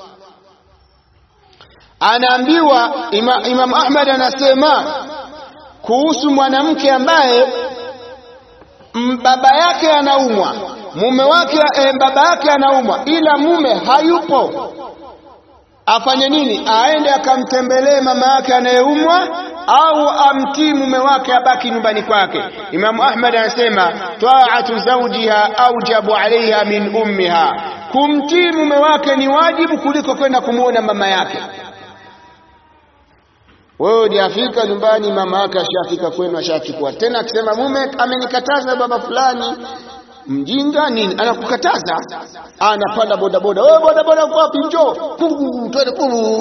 anaambiwa Imam Ahmad anasema kuhusu mwanamke ambaye baba yake anaumwa, mume wake baba yake anaumwa, ila mume hayupo, afanye nini? Aende akamtembelee mama yake anayeumwa au amtii mume wake abaki nyumbani kwake? Imam Ahmad anasema ta'atu zawjiha aujabu alaiha min ummiha, kumtii mume wake ni wajibu kuliko kwenda kumuona mama yake. Wewe hujafika nyumbani, mama yake ashafika kwenu, ashachukua tena, akisema mume amenikataza baba fulani. Mjinga nini? Anakukataza, anapanda bodaboda. Wewe bodaboda uko wapi? Njoo twende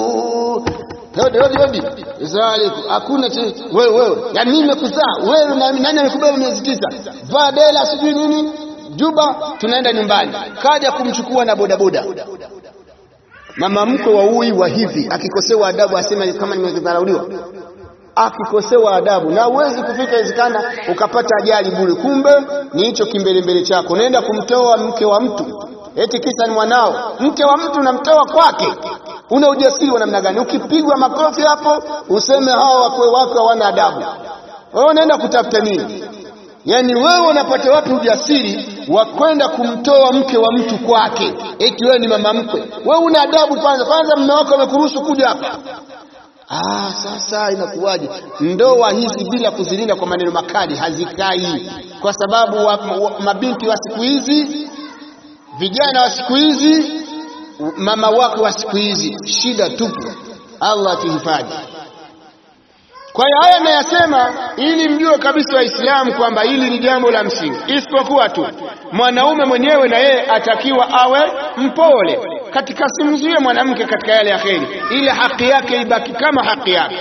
hodi hakuna wewe yani mimi nimekuzaa wewe, nani amekubeba miezi 9? Vaa dela sijui nini juba, tunaenda nyumbani. Kaja kumchukua na bodaboda. Mama mko wa ui wa hivi akikosewa adabu asema kama nimedharauliwa. Akikosewa adabu na uwezi kufika izikana ukapata ajali bure, kumbe ni hicho kimbelembele chako. Unaenda kumtoa mke wa mtu eti kisa ni mwanao. Mke wa mtu unamtoa kwake, una ujasiri wa namna gani? Ukipigwa makofi hapo useme hao wakwe wako hawana adabu. Wewe unaenda kutafuta nini? Yani wewe unapata wapi ujasiri wa kwenda kumtoa mke wa mtu kwake eti wewe ni mama mkwe? Wewe una adabu kwanza mume wako amekuruhusu kuja hapa. Sasa inakuwaje? Ndoa hizi bila kuzilinda kwa maneno makali hazikai, kwa sababu mabinti wa siku hizi, vijana wa siku hizi, mama wako wa siku hizi, shida tupu. Allah tuhifadhi. Kwa hiyo haya nayasema ili mjue kabisa Waislamu kwamba hili ni jambo la msingi, isipokuwa tu mwanaume mwenyewe na yeye atakiwa awe mpole katika simzuie mwanamke katika yale ya kheri, ili haki yake ibaki kama haki yake.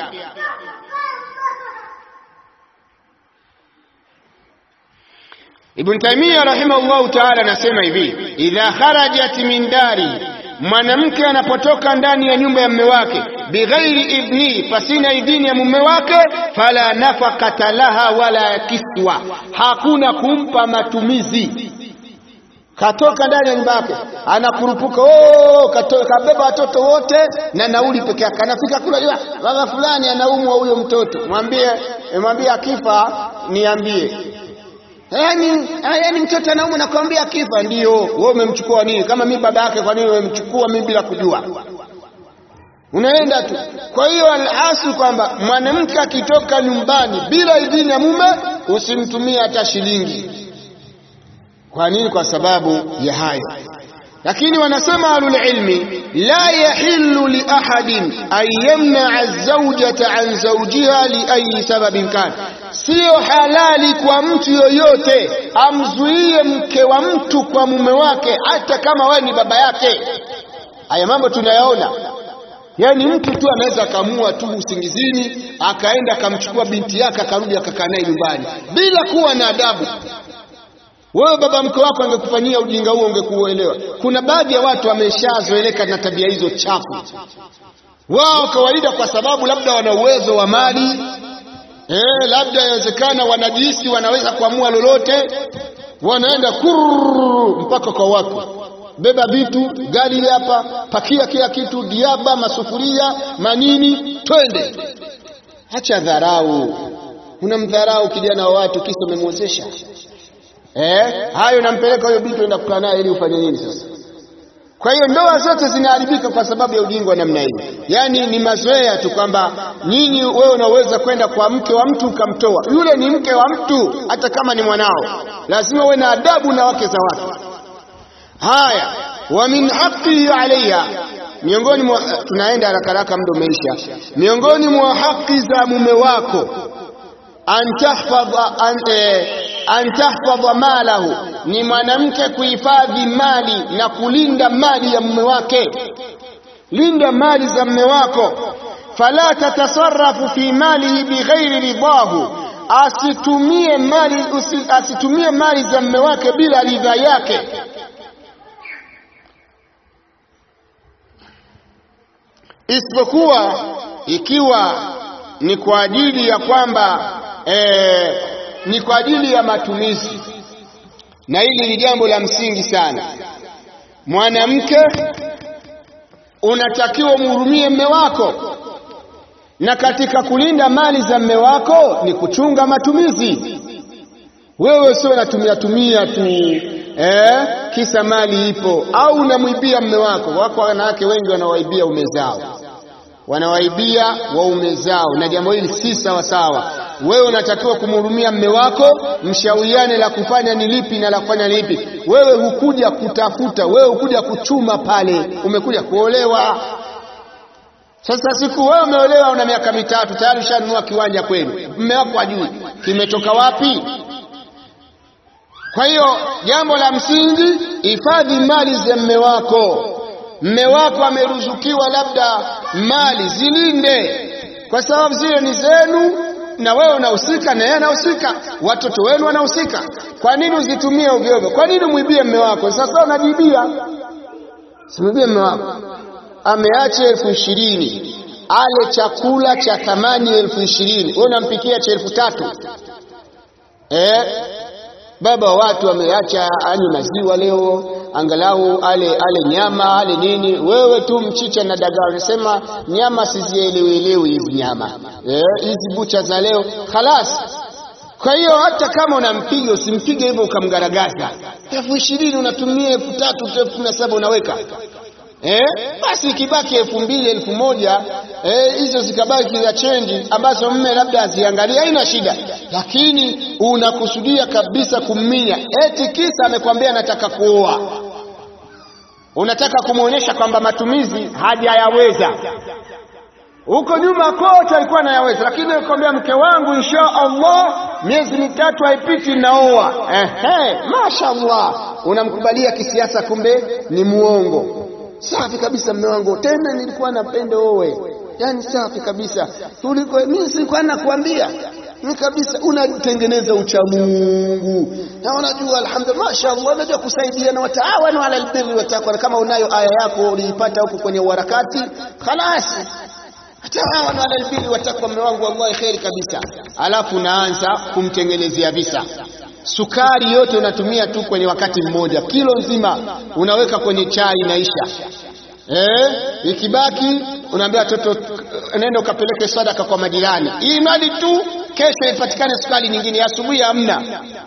Ibn Taymiyyah rahimahullah ta'ala anasema hivi, idha kharajat min dari, mwanamke anapotoka ndani ya nyumba ya mume wake, bighairi idhni, pasina idhini ya mume wake, fala nafaqata laha wala kiswa, hakuna kumpa matumizi. Katoka ndani ya nyumba yake anakurupuka, kabeba watoto wote na nauli peke yake. Anafika kula, baba fulani anaumwa huyo mtoto, mwambie akifa niambie. Yani mtoto anaumwa nakwambia akifa. Ndio wewe umemchukua nini? Kama mimi baba yake, kwa nini umemchukua mimi bila kujua? Unaenda tu. Kwa hiyo al-asu kwamba mwanamke akitoka nyumbani bila idhini ya mume usimtumie hata shilingi. Kwa nini? Kwa sababu ya hayo. Lakini wanasema ahlul ilmi, la yahillu li ahadin an yamna'a az-zawjata an zawjiha li ayi sababin kan, sio halali kwa mtu yoyote amzuie mke wa mtu kwa mume wake, hata kama wewe ni baba yake. Haya mambo tunayaona. Yani mtu tu anaweza kamua tu usingizini akaenda akamchukua binti yake akarudi akakaa naye nyumbani bila kuwa na adabu. Wewe baba mke wako angekufanyia ujinga huo ungekuelewa. Kuna baadhi ya watu wameshazoeleka na tabia hizo chafu. Wao kawaida kwa sababu labda wana uwezo wa mali, labda inawezekana wanajisi wanaweza kuamua lolote, wanaenda mpaka kwa watu. Beba vitu, gari hapa, pakia kila kitu, diaba, masufuria, manini, twende. Acha dharau. Unamdharau kijana wa watu kisa umemwozesha. Hayo nampeleka huyo binti enda kukaa naye ili ufanye nini sasa? Kwa hiyo ndoa zote zinaharibika kwa sababu ya ujinga wa namna hiyo. Yani ni mazoea tu kwamba nyinyi wewe unaweza kwenda kwa mke wa mtu ukamtoa. Yule ni mke wa mtu hata kama ni mwanao. Lazima uwe na adabu na wake za watu. Haya, wa min haqqihi alayha, miongoni mwa tunaenda haraka muda umeisha. Miongoni mwa haki za mume wako an tahfadha malahu, ni mwanamke kuhifadhi mali na kulinda mali ya mume wake. Linda mali za mume wako. Fala tatasarrafu fi malihi bighairi ridahu, asitumie mali za mume wake bila ridha yake. Isipokuwa ikiwa ni kwa ajili ya kwamba ni kwa ajili ya matumizi. Na hili ni jambo la msingi sana. Mwanamke unatakiwa umhurumie mume wako, na katika kulinda mali za mume wako ni kuchunga matumizi. Wewe sio unatumia tu kisa mali ipo, au unamwibia mume wako. Wako wanawake wengi wanawaibia ume zao, wanawaibia waume zao, na jambo hili si sawa sawa. Wewe unatakiwa kumhurumia mume wako, mshauriane la kufanya ni lipi na la kufanya ni lipi. Wewe hukuja kutafuta, wewe hukuja kuchuma pale, umekuja kuolewa. Sasa siku wewe umeolewa una miaka 3 tayari ushanunua kiwanja kwenu, mume wako ajui kimetoka wapi. Kwa hiyo jambo la msingi, hifadhi mali za mume wako. Mume wako ameruzukiwa labda mali, zilinde, kwa sababu zile ni zenu, na wewe unahusika na yeye anahusika, watoto wenu wanahusika. Kwa nini uzitumie ovyo ovyo? Kwa nini muibie mume wako? Sasa unajibia, simwibie mume wako. Ameacha 20,000 ale chakula cha thamani 20,000, wewe unampikia cha 3,000. Baba watu ameacha anywe maziwa leo, angalau ale nyama, ale nini. Wewe tu mchicha na dagaa, unasema nyama sizielewi hizi nyama, hizi bucha za leo khalas. Kwa hiyo hata kama unampiga usimpige hivyo ukamgaragaza. 20,000 unatumia 3,000, 17,000 unaweka. Basi ikibaki 2,000, 1,000, hizo zikabaki za change ambazo mume labda aziangalia, haina shida. Lakini unakusudia kabisa kumminya, eti kisa amekwambia nataka kuoa, unataka kumuonyesha kwamba matumizi hajayaweza. Huko nyuma kocha alikuwa anayaweza, lakini akwambia mke wangu insha Allah miezi 3 haipiti naoa. Mashaallah, unamkubalia kisiasa, kumbe ni muongo. Safi kabisa mume wangu, tena nilikuwa napenda wewe, yani safi kabisa. Tuliko mimi silikuwa nakwambia ni kabisa, unatengeneza ucha Mungu. Na unajua alhamdulillah, mashaallah, unajua kusaidiana, wataawanu ala albirri wattaqwa. Kama unayo aya yako uliipata huko kwenye warakati, khalas, wataawanu ala albirri wattaqwa, mume wangu wallahi khairi kabisa. Alafu naanza kumtengenezea visa. Sukari yote unatumia tu kwenye wakati mmoja, kilo nzima unaweka kwenye chai inaisha. Ikibaki unaambia watoto nenda ukapeleke sadaka kwa majirani, hii mali tu kesho ipatikane sukari nyingine, asubuhi hamna.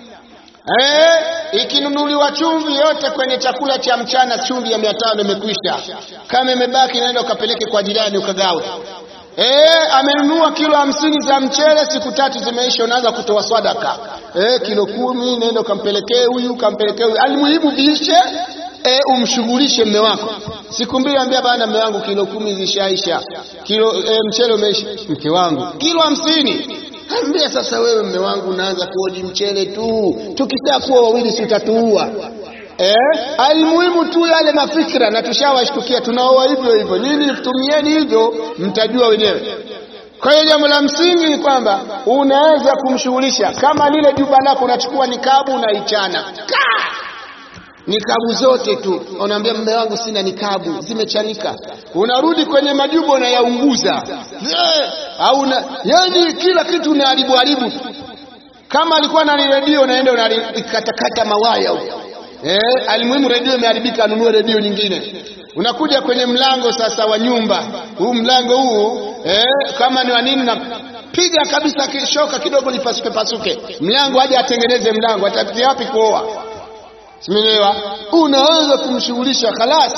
Ikinunuliwa chumvi yote kwenye chakula cha mchana, chumvi ya 500 imekwisha. Kama imebaki nenda ukapeleke kwa jirani ukagawe. Amenunua kilo 50 za mchele, siku 3 zimeisha, unaanza kutoa sadaka. Kilo 10 nenda ukampelekee huyu, ukampelekee huyu. Alimuhimu viishe, umshughulishe mume wako. Siku 2 ambia bana, mume wangu kilo 10 zishaisha, kilo mchele umeisha. Mke wangu kilo 50. Ambia sasa wewe mume wangu unaanza kuoji mchele tu, tukishakuwa wawili sitatuua. Alimuhimu tu yale mafikra, na tushawashtukia tunaoa hivyo hivyo. Nini tumieni hivyo, mtajua wenyewe. Kwa hiyo jambo la msingi ni kwamba unaweza kumshughulisha. Kama lile juba lako unachukua nikabu unaichana, nikabu zote tu, unaambia mume wangu sina nikabu, zimechanika. Unarudi kwenye majubo na yaunguza, au yani kila kitu unaharibu. Kama alikuwa na redio unaenda unakatakata mawaya huko. Alimuhimu redio imeharibika, anunue redio nyingine. Unakuja kwenye mlango sasa wa nyumba, huu mlango huu kama ni wa nini, na piga kabisa kishoka kidogo lipasuke. Mlango haja atengeneze mlango, atapitia wapi kuoa? Simelewa. Unaweza kumshughulisha khalas.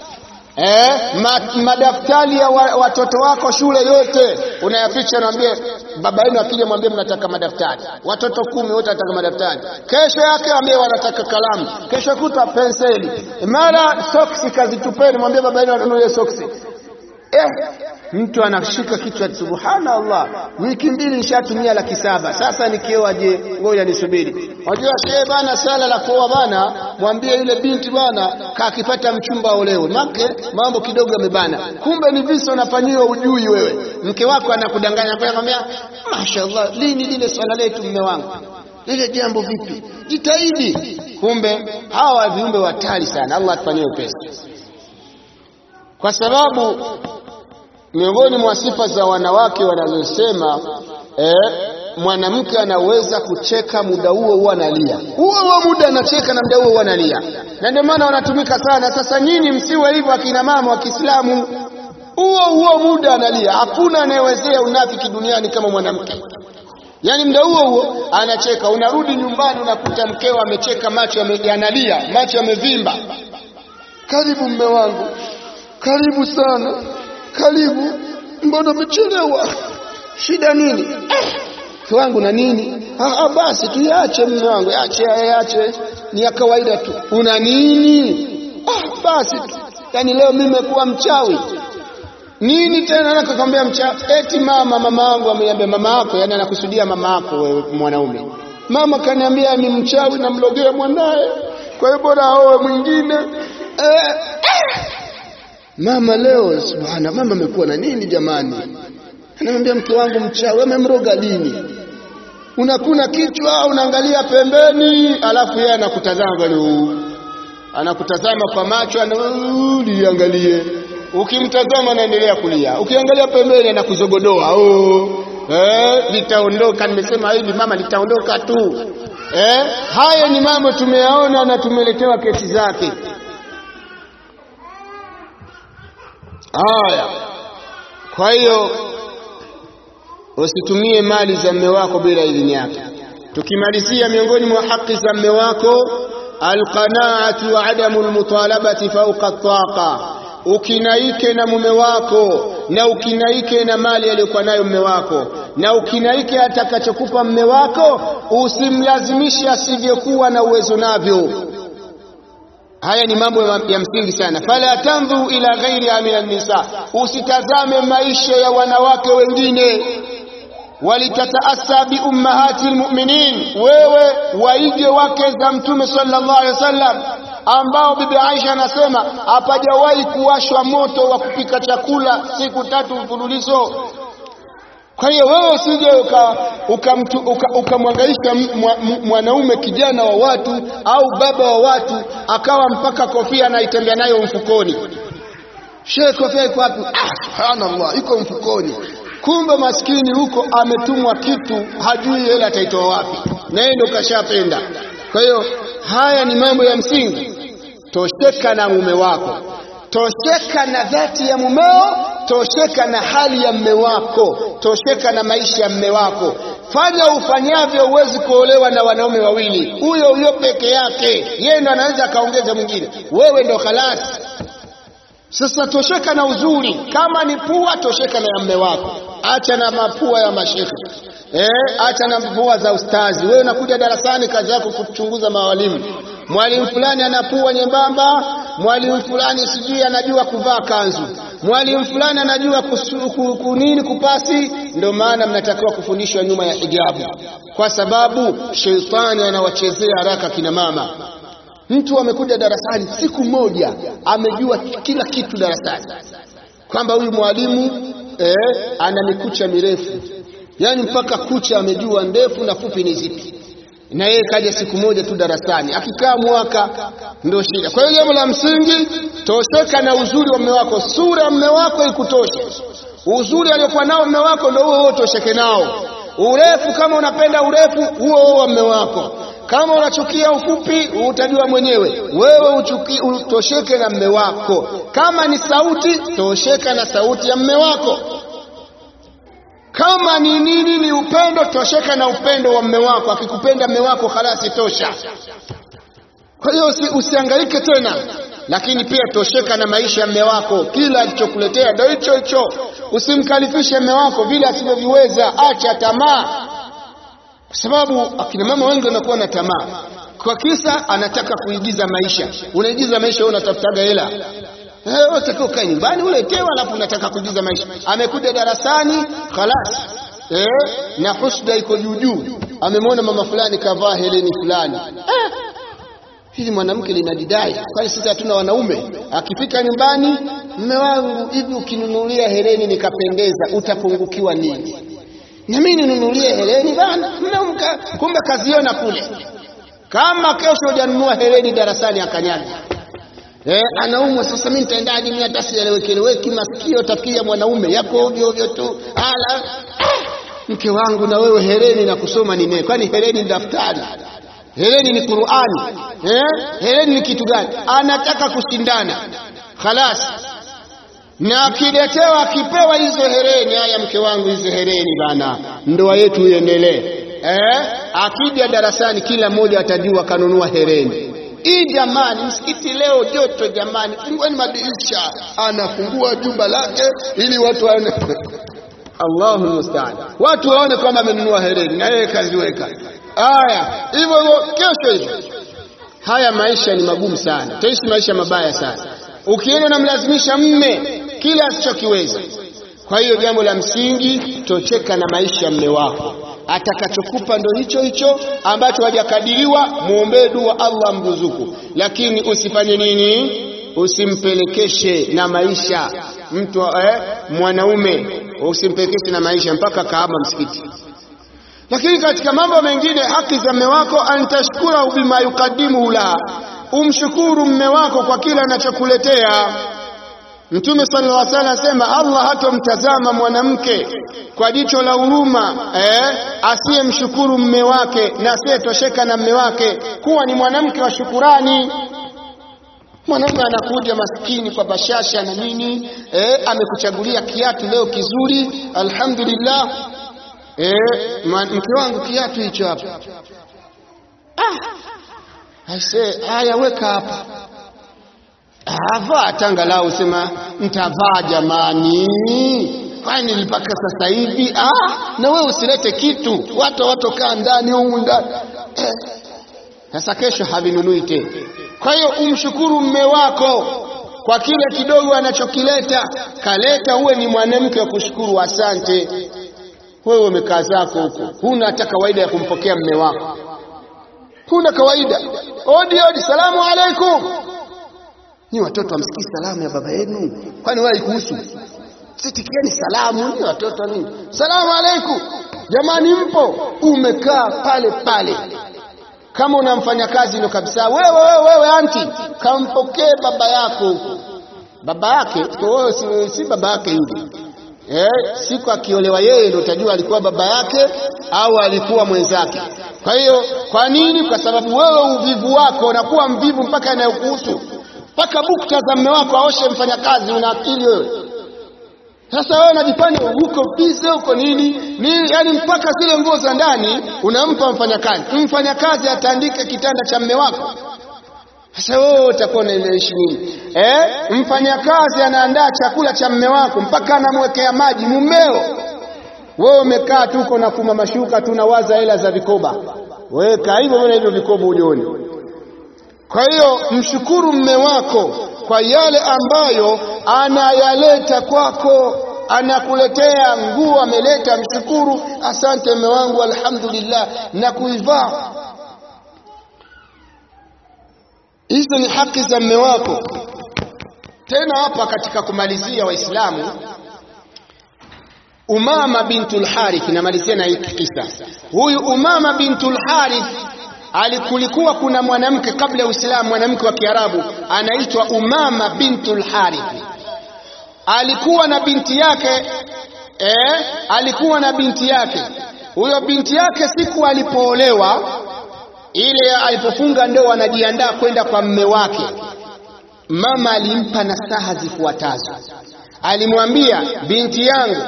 Madaftari ya watoto wako shule yote unayaficha, unaambia baba yenu akija mwambie mnataka madaftari. Watoto 10 wote wanataka madaftari. Kesho yake ambie wanataka kalamu, kesho kuta penseli, mara soksi kazitupeni, mwambie baba yenu anunue soksi. Mtu anashika kichwa, subhanallah, wiki 2 nishatumia 700,000, sasa nikioaje? Ngoja nisubiri. Unajua shehe bana, sala la kuoa bana, mwambie yule binti bana kakipata mchumba olewe, make mambo kidogo yamebana. Kumbe ni visa unafanyiwa, ujui wewe. Mke wako anakudanganya, anakuambia mashaallah, lini lile swala letu mume wangu, lile jambo vipi, jitahidi. Kumbe hawa viumbe hatari sana. Allah atufanyie upesi, kwa sababu miongoni mwa sifa za wanawake wanazosema mwanamke anaweza kucheka muda huo analia, huo muda anacheka na muda huo analia, na ndio maana wanatumika sana. Sasa nyinyi msiwe hivyo, akina mama wa Kiislamu, huo muda analia. Hakuna anayewezea unafiki duniani kama mwanamke. Yani muda huo anacheka. Unarudi nyumbani unakuta mkeo amecheka, macho analia, macho yamevimba. Karibu mume wangu, karibu sana, karibu, mbona umechelewa, shida nini? Wangu na nini? Basi tuache mume wangu, ache, ni ya kawaida tu. Una nini? Basi tu. Yani leo mimi nimekuwa mchawi. Nini tena nakakwambia mchawi? Eti mama wangu ameniambia. Mama yako, yani anakusudia mama yako wewe mwanaume. Mama kaniambia ni mchawi na mlogea mwanae, kwa hiyo bora aoe mwingine. Mama leo subhana, mama amekuwa na nini jamani? Anamwambia mke wangu mchawi, amemroga lini? Unakuna kichwa, unaangalia pembeni, alafu yeye anakutazama anakutazama kwa macho, analiangalie. Ukimtazama anaendelea kulia, ukiangalia pembeni anakuzogodoa. Litaondoka, nimesema hivi mama, litaondoka tu. Haya ni mambo tumeyaona na tumeletewa kesi zake. Haya, kwa hiyo usitumie mali za mume wako bila idhini yake. Tukimalizia, miongoni mwa haki za mume wako, alqanaatu wa adamu almutalabati fawqa at-taqa. Ukinaike na mume wako na ukinaike na mali aliyokuwa nayo mume wako, na ukinaike atakachokupa mume wako, usimlazimishe asivyokuwa na uwezo navyo. Haya ni mambo ya msingi sana. Fala tanzu ila ghairiha min an-nisa, usitazame maisha ya wanawake wengine. Walitataasa bi ummahati almu'minin, wewe waige wake za Mtume sallallahu alaihi wasallam, ambao bibi Aisha anasema hapajawahi kuwashwa moto wa kupika chakula siku 3 mfululizo. Kwa hiyo wewe usije ukamwangaisha mwanaume, kijana wa watu au baba wa watu, akawa mpaka kofia anaitembea nayo mfukoni. Sheikh, kofia iko wapi? Subhanallah, iko mfukoni. Kumbe maskini huko ametumwa kitu, hajui hela ataitoa wapi, na yeye ndo kashapenda. Kwa hiyo haya ni mambo ya msingi. Tosheka na mume wako, tosheka na dhati ya mumeo, tosheka na hali ya mume wako, tosheka na maisha ya mume wako. Fanya ufanyavyo, uwezi kuolewa na wanaume wawili. Huyo peke yake, yeye ndo anaweza kaongeza mwingine, wewe ndo khalas. Sasa tosheka na uzuri. Kama ni pua, tosheka na ya mume wako. Acha na mapua ya mashekhe. Acha na pua za ustazi. Wewe unakuja darasani, kazi yako kuchunguza mawalimu. Mwalimu fulani ana pua nyembamba, mwalimu fulani sijui anajua kuvaa kanzu, mwalimu fulani anajua kupasi. Ndio maana mnatakiwa kufundishwa nyuma ya hijabu, kwa sababu sheitani anawachezea haraka kina mama. Mtu amekuja darasani siku moja amejua kila kitu darasani, kwamba huyu mwalimu ana mikucha mirefu, yani mpaka kucha amejua ndefu na fupi ni zipi. Na yeye kaja siku moja tu darasani, akikaa mwaka ndio shida. Kwa hiyo jambo la msingi, tosheka na uzuri wa mume wako. Sura ya mume wako ikutoshe, uzuri aliyokuwa nao mume wako ndio huo tosheke nao. Urefu, kama unapenda urefu huo wa mume wako. Kama unachukia ufupi, utajua mwenyewe. Wewe utosheke na mume wako. Kama ni sauti, tosheka na sauti ya mume wako. Kama ni nini, ni upendo, tosheka na upendo wa mume wako. Akikupenda mume wako, khalasi, tosha. Kwa hiyo usihangaike tena, lakini pia tosheka na maisha ya mume wako. Kila alichokuletea ndio hicho. Usimkalifishe mume wako vile asivyoviweza. Acha tamaa, kwa sababu akina mama wengi wanakuwa na tamaa kwa kisa anataka kuigiza maisha. Unaigiza maisha, wewe unatafutaga hela. Unataka ukae nyumbani uletewa, alafu unataka kuigiza maisha. Amekuja darasani khalas, na husda iko juu. Amemwona mama fulani kavaa heleni fulani. Hili mwanamke linadidai, kwani sisi hatuna wanaume? Akifika nyumbani, mume wangu, hivi ukinunulia heleni nikapendeza utapungukiwa nini? Na mimi ninunulie heleni bana. Kumbe kaziona kule. Kama kesho hujanunua heleni darasani akanyaga, anaumwa. Sasa mimi nitaendaje? Mimi hata sieleweki masikio, tafikia mwanaume yako ovyo tu. Mke wangu, na wewe heleni na kusoma ni nini? Kwani heleni ni daftari? Heleni ni Qur'ani? Heleni ni kitu gani? Anataka kushindana. Khalas, Na akipewa hizo hereni, haya mke wangu hizo hereni bana, ndoa yetu iendelee. Akija darasani kila mmoja atajua kanunua hereni. Hii jamani, msikiti leo joto jamani, fungueni madirisha. Anafungua jumba lake ili watu waone. Allahu musta'an. Watu waone kwamba amenunua hereni na yeye kaziweka. Haya, hivyo kesho hivyo. Haya maisha ni magumu sana. Taishi maisha mabaya sana. Ukienda unamlazimisha mme kila asichokiweza. Kwa hiyo jambo la msingi, tocheka na maisha ya mme wako. Atakachokupa ndo hicho hicho ambacho hajakadiriwa, muombe dua Allah mruzuku. Lakini usifanye nini? Usimpelekeshe na maisha mtu mwanaume, usimpelekeshe na maisha mpaka kaaba msikiti. Lakini katika mambo mengine, haki za mme wako, antashkura bima yukadimu la, umshukuru mme wako kwa kila anachokuletea. Mtume sallallahu alaihi wasallam asema Allah hatomtazama mwanamke kwa jicho la huruma asiyemshukuru mme wake na asiyetosheka na mme wake kuwa ni mwanamke wa shukurani. Mwanamke anakuja maskini kwa bashasha na nini, amekuchagulia kiatu leo kizuri, alhamdulillah, mke wangu kiatu hicho hapa, aise haya weka hapa. Vaa tangalau, usema mtavaa jamani, kwani nilipaka sasa hivi. Na wewe usilete kitu, watu kaa ndani huko ndani. Sasa kesho havinunui tena. Kwa hiyo umshukuru mme wako kwa kile kidogo anachokileta. Kaleta, uwe ni mwanamke wa kushukuru, asante. Wewe umekaa zako huko, huna hata kawaida ya kumpokea mme wako, huna kawaida. Odi salamu alaikum. Ni watoto wamsikii salamu ya baba yenu, kwani wewe ikuhusu? Sitikieni salamu ni watoto nini? Salamu alaikum. Jamani mpo? Umekaa pale pale. Kama unamfanya kazi ndio kabisa, wewe anti, kampokee baba yako huko. Baba yake wewe si baba yake yule. Siku akiolewa yeye ndio utajua alikuwa baba yake au alikuwa mwenzake. Kwa hiyo kwa nini? Kwa sababu wewe uvivu wako unakuwa mvivu mpaka inayokuhusu. Paka bukta za mme wako aoshe mfanyakazi, una akili wewe? Sasa wewe unajifanya huko busy huko nini, yani mpaka zile nguo za ndani unampa mfanyakazi atandike kitanda cha mme wako. Sasa wewe utakuwa unaishi nini? Mfanyakazi anaandaa chakula cha mme wako mpaka anamwekea maji mumeo. Wewe umekaa tu uko na kuma mashuka tu, nawaza hela za vikoba. Weka hivyo vikoba ujione. Kwa hiyo mshukuru mme wako kwa yale ambayo anayaleta kwako. Anakuletea nguo, ameleta, mshukuru, asante mme wangu, alhamdulillah, na kuivaa. Hizo ni haki za mme wako. Tena hapa katika kumalizia, Waislamu, Umama bintul Harith, namalizia na hiki kisa. Huyu Umama bintul Harith, kulikuwa kuna mwanamke kabla ya Uislamu, mwanamke wa Kiarabu anaitwa Umama bintul Harith. Alikuwa na binti yake. Huyo binti yake siku alipoolewa, ile alipofunga ndoa anajiandaa kwenda kwa mme wake, mama alimpa nasaha zifuatazo. Alimwambia, binti yangu,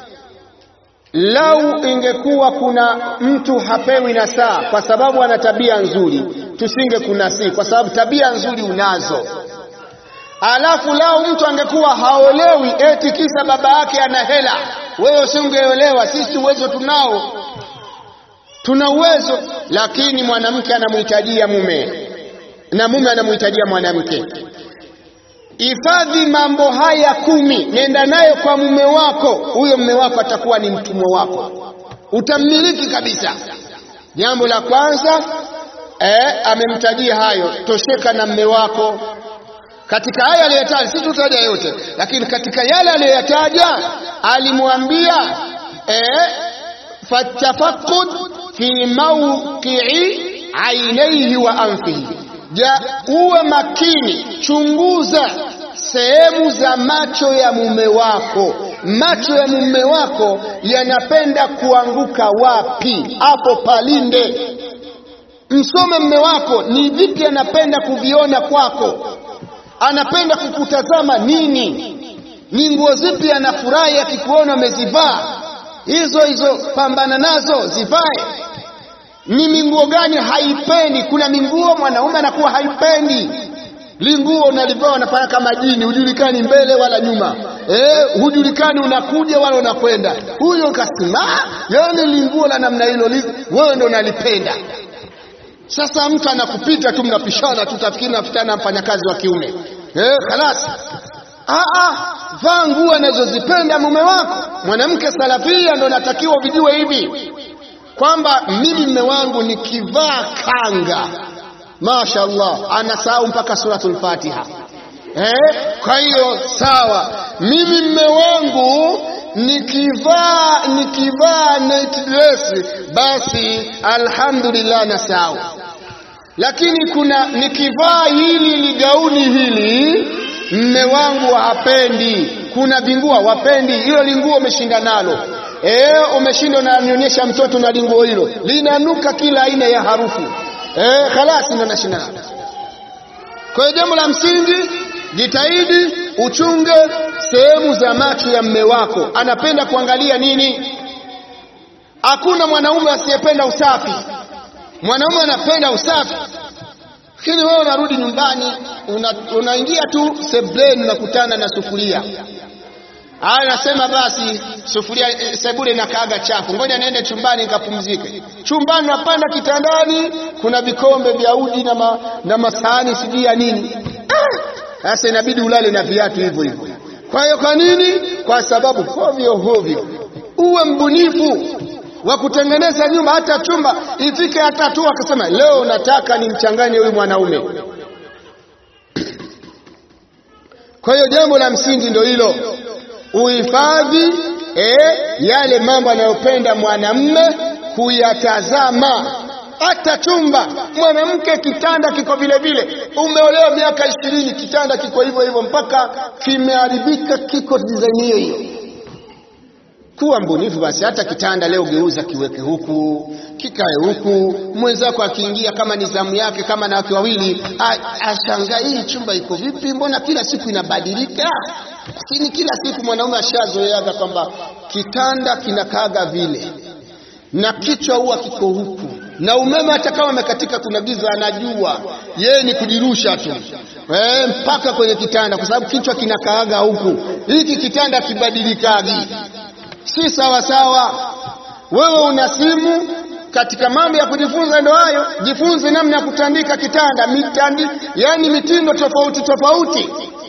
lau ingekuwa kuna mtu hapewi nasaha kwa sababu ana tabia nzuri, tusingekunasihi kwa sababu tabia nzuri unazo. Alafu lau mtu angekuwa haolewi eti kisa baba yake ana hela, wewe usingeolewa. Sisi uwezo tunao, tuna uwezo, lakini mwanamke anamhitajia mume na mume anamhitajia mwanamke. Hifadhi mambo haya 10, nenda nayo kwa mume wako. Huyo mume wako atakuwa ni mtumwa wako, utammiliki kabisa. Jambo la kwanza, amemtajia hayo, tosheka na mume wako. Katika haya aliyotaja, si tutaja yote, lakini katika yale aliyotaja alimwambia fatafaqud fi mawqi'i ainaihi wa anfihi. Uwe makini, chunguza sehemu za macho ya mume wako. Macho ya mume wako yanapenda kuanguka wapi? Hapo palinde. Msome mume wako, ni vipi anapenda kuviona kwako, anapenda kukutazama nini. Ni nguo zipi anafurahi akikuona umezivaa? Hizo pambana nazo, zivae. Ni nguo gani haipendi? Kuna nguo mwanaume anakuwa haipendi. Linguo unalivaa unafanya kama jini, hujulikani mbele wala nyuma. Hujulikani unakuja wala unakwenda. Huyo kasema, yani linguo la namna hilo wewe ndio unalipenda. Sasa mtu anakupita tu, mnapishana tu, tafikiri nafutana mfanyakazi wa kiume. Khalas. Vaa nguo anazozipenda mume wako. Mwanamke salafia ndio natakiwa vijue hivi kwamba mimi mume wangu nikivaa kanga, mashaallah, anasahau mpaka suratul Fatiha. Kwa hiyo sawa, mimi mume wangu nikivaa night dress, basi alhamdulillah nasahau. Lakini kuna nikivaa hili ligauni hili, mume wangu hapendi. Kuna vingua wapendi, hilo linguo umeshinda nalo. Umeshinda na nionyesha mtoto na linguo hilo linanuka kila aina ya harufu. Khalas, ndio nashinda. Kwa hiyo jambo la msingi, jitahidi uchunge sehemu za macho ya mume wako. Anapenda kuangalia nini? Hakuna mwanaume asiyependa usafi. Mwanaume anapenda usafi. Lakini wewe unarudi nyumbani, unaingia tu sebuleni unakutana na sufuria. Anasema basi sufuria sebule na kaaga chafu, ngoja niende chumbani nikapumzike. Chumbani unapanda kitandani, kuna vikombe vya uji na masahani sijui ya nini. Sasa inabidi ulale na viatu hivyo hivyo. Kwa hiyo kwa nini? Kwa sababu hovyo. Uwe mbunifu wa kutengeneza nyumba, hata chumba ifike hata tu akasema leo nataka nimchanganye huyu mwanaume. Kwa hiyo jambo la msingi ndio hilo. Uhifadhi yale mambo anayopenda mwanamume kuyatazama. Hata chumba, mwanamke kitanda kiko vile vile. Umeolewa miaka 20, kitanda kiko hivyo hivyo mpaka kimeharibika, kiko design hiyo hiyo. Kuwa mbunifu basi, hata kitanda leo geuza, kiweke huku, kikae huku. Mwenzako akiingia kama ni zamu yake, kama na watu wawili, ashangaa hii chumba iko vipi, mbona kila siku inabadilika? Lakini kila siku mwanaume ashazoea kwamba kitanda kinakaaga vile na kichwa huwa kiko huku, na umeme hata kama umekatika kuna giza, anajua yeye ni kujirusha tu mpaka kwenye kitanda, kwa sababu kichwa kinakaaga huku. Hiki kitanda kibadilikagi. Si sawa sawa. Wewe una simu, katika mambo ya kujifunza ndio hayo. Jifunze namna ya kutandika kitanda, yani mitindo tofauti tofauti.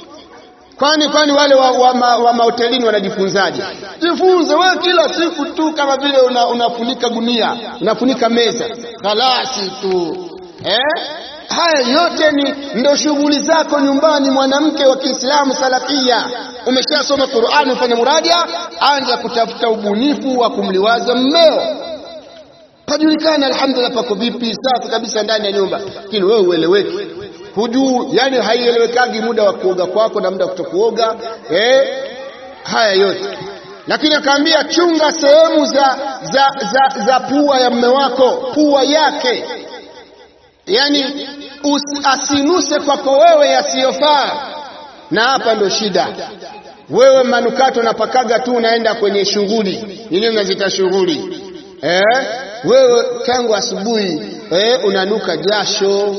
Kwani wale wa mahotelini wanajifunzaje? Jifunze wewe kila siku tu, kama vile unafunika gunia, unafunika meza, khalasi tu. Haya yote ndio shughuli zako nyumbani. Mwanamke wa Kiislamu salafia, umeshasoma Qur'an, ufanye muraja, anza kutafuta ubunifu wa kumliwaza mmeo. Pajulikana alhamdulillah pako vipi, safi kabisa ndani ya nyumba. Lakini wewe ueleweki, hujui, yani haielewekagi muda wa kuoga kwako na muda wa kutokuoga. Haya yote. Lakini akaambia chunga sehemu za pua ya mume wako, pua yake. Yani asinuse kwako wewe yasiyofaa. Na hapa ndo shida. Wewe manukato unapakaga tu, unaenda kwenye shughuli. Nini unazita shughuli? Wewe tangu asubuhi unanuka jasho,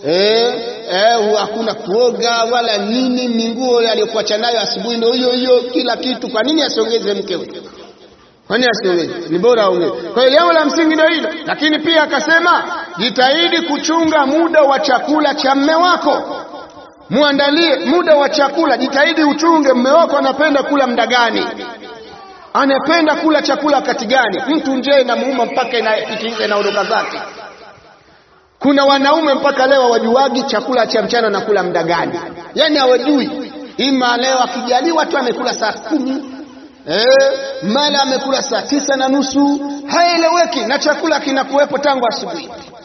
hakuna kuoga wala nini. Minguo aliyokuacha nayo asubuhi ndio hiyo kila kitu. Kwa nini asiongeze mkewe? Kwani asiongeze? Ni bora aongeze. Kwa hiyo jambo la msingi ndio hilo. Lakini pia akasema jitahidi kuchunga muda wa chakula cha mume wako. Muandalie muda wa chakula, jitahidi uchunge mume wako anapenda kula muda gani, anapenda kula chakula wakati gani. Mtu nje na muuma mpaka inaondoka zake. Kuna wanaume mpaka leo wajuagi chakula cha mchana na kula muda gani, yani hawajui. Ima leo akijaliwa tu amekula saa 10, mara amekula saa 9:30, haeleweki, na chakula kinakuwepo tangu asubuhi.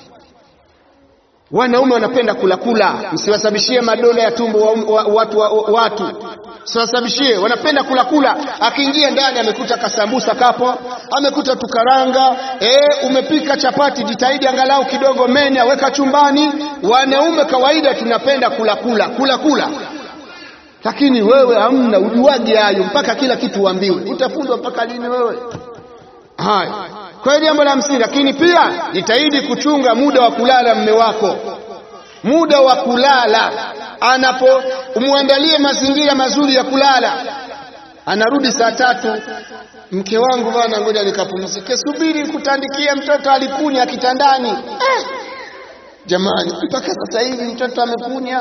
Wanaume wanapenda kula. Msiwasabishie madola ya tumbo watu. Msiwasabishie, wanapenda kula. Akiingia ndani amekuta kasambusa kapo, amekuta tukaranga, umepika chapati, jitahidi angalau kidogo menya weka chumbani. Wanaume kawaida tunapenda kula. Lakini wewe hamna, ujuaje hayo mpaka kila kitu uambiwe? Utafundwa mpaka lini wewe? Haya. Kwa hiyo jambo la msingi. Lakini pia jitahidi kuchunga muda wa kulala mume wako. Muda wa kulala, muandalie mazingira mazuri ya kulala. Anarudi saa 3, mke wangu bwana, ngoja nikapumzike. Subiri kutandikia mtoto alipunya kitandani. Jamani, mpaka sasa hivi mtoto amepunya.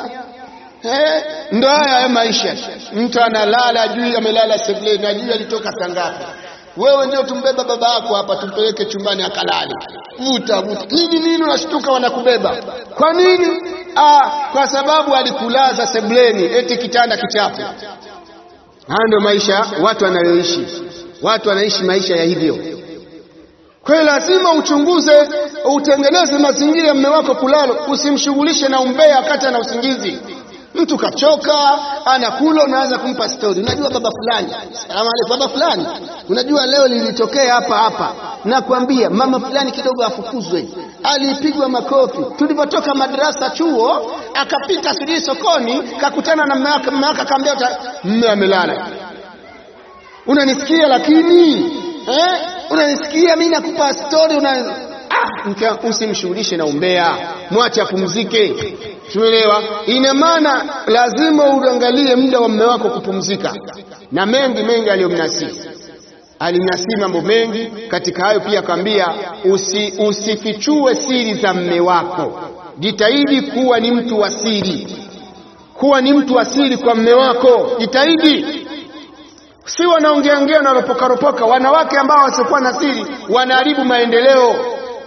Ndio haya maisha. Mtu analala juu, amelala sebuleni, na juu alitoka saa ngapi? Wewe ndio tumbeba baba yako hapa, tumpeleke chumbani akalale. Vuta. Nini unashtuka wanakubeba? Kwa nini? Kwa sababu alikulaza sebuleni, eti kitanda kichafu. Haya ndio maisha watu wanayoishi. Watu wanaishi maisha ya hivyo. Kwa hiyo lazima uchunguze, utengeneze mazingira ya mume wako kulala. Usimshughulishe na umbea wakati ana usingizi. Mtu kachoka, anakula, unaanza kumpa story. Unajua baba fulani, salamu alaykum baba fulani, unajua leo lilitokea hapa. Nakwambia mama fulani kidogo afukuzwe. Alipigwa makofi. Tulipotoka madrasa chuo, akapita sidi sokoni, kakutana na mume wake, akamwambia mume amelala. Unanisikia lakini? Unanisikia mimi nakupa story usimshughulishe na umbea. Mwache apumzike. Tumeelewa? Ina maana lazima uangalie muda wa mume wako kupumzika. Na mengi aliyomnasihi. Alinasihi mambo mengi, katika hayo pia akamwambia usifichue siri za mume wako. Jitahidi kuwa ni mtu wa siri. Kuwa ni mtu wa siri kwa mume wako. Jitahidi. Si wanaongea na ropoka. Wanawake ambao wasiokuwa na siri wanaharibu maendeleo.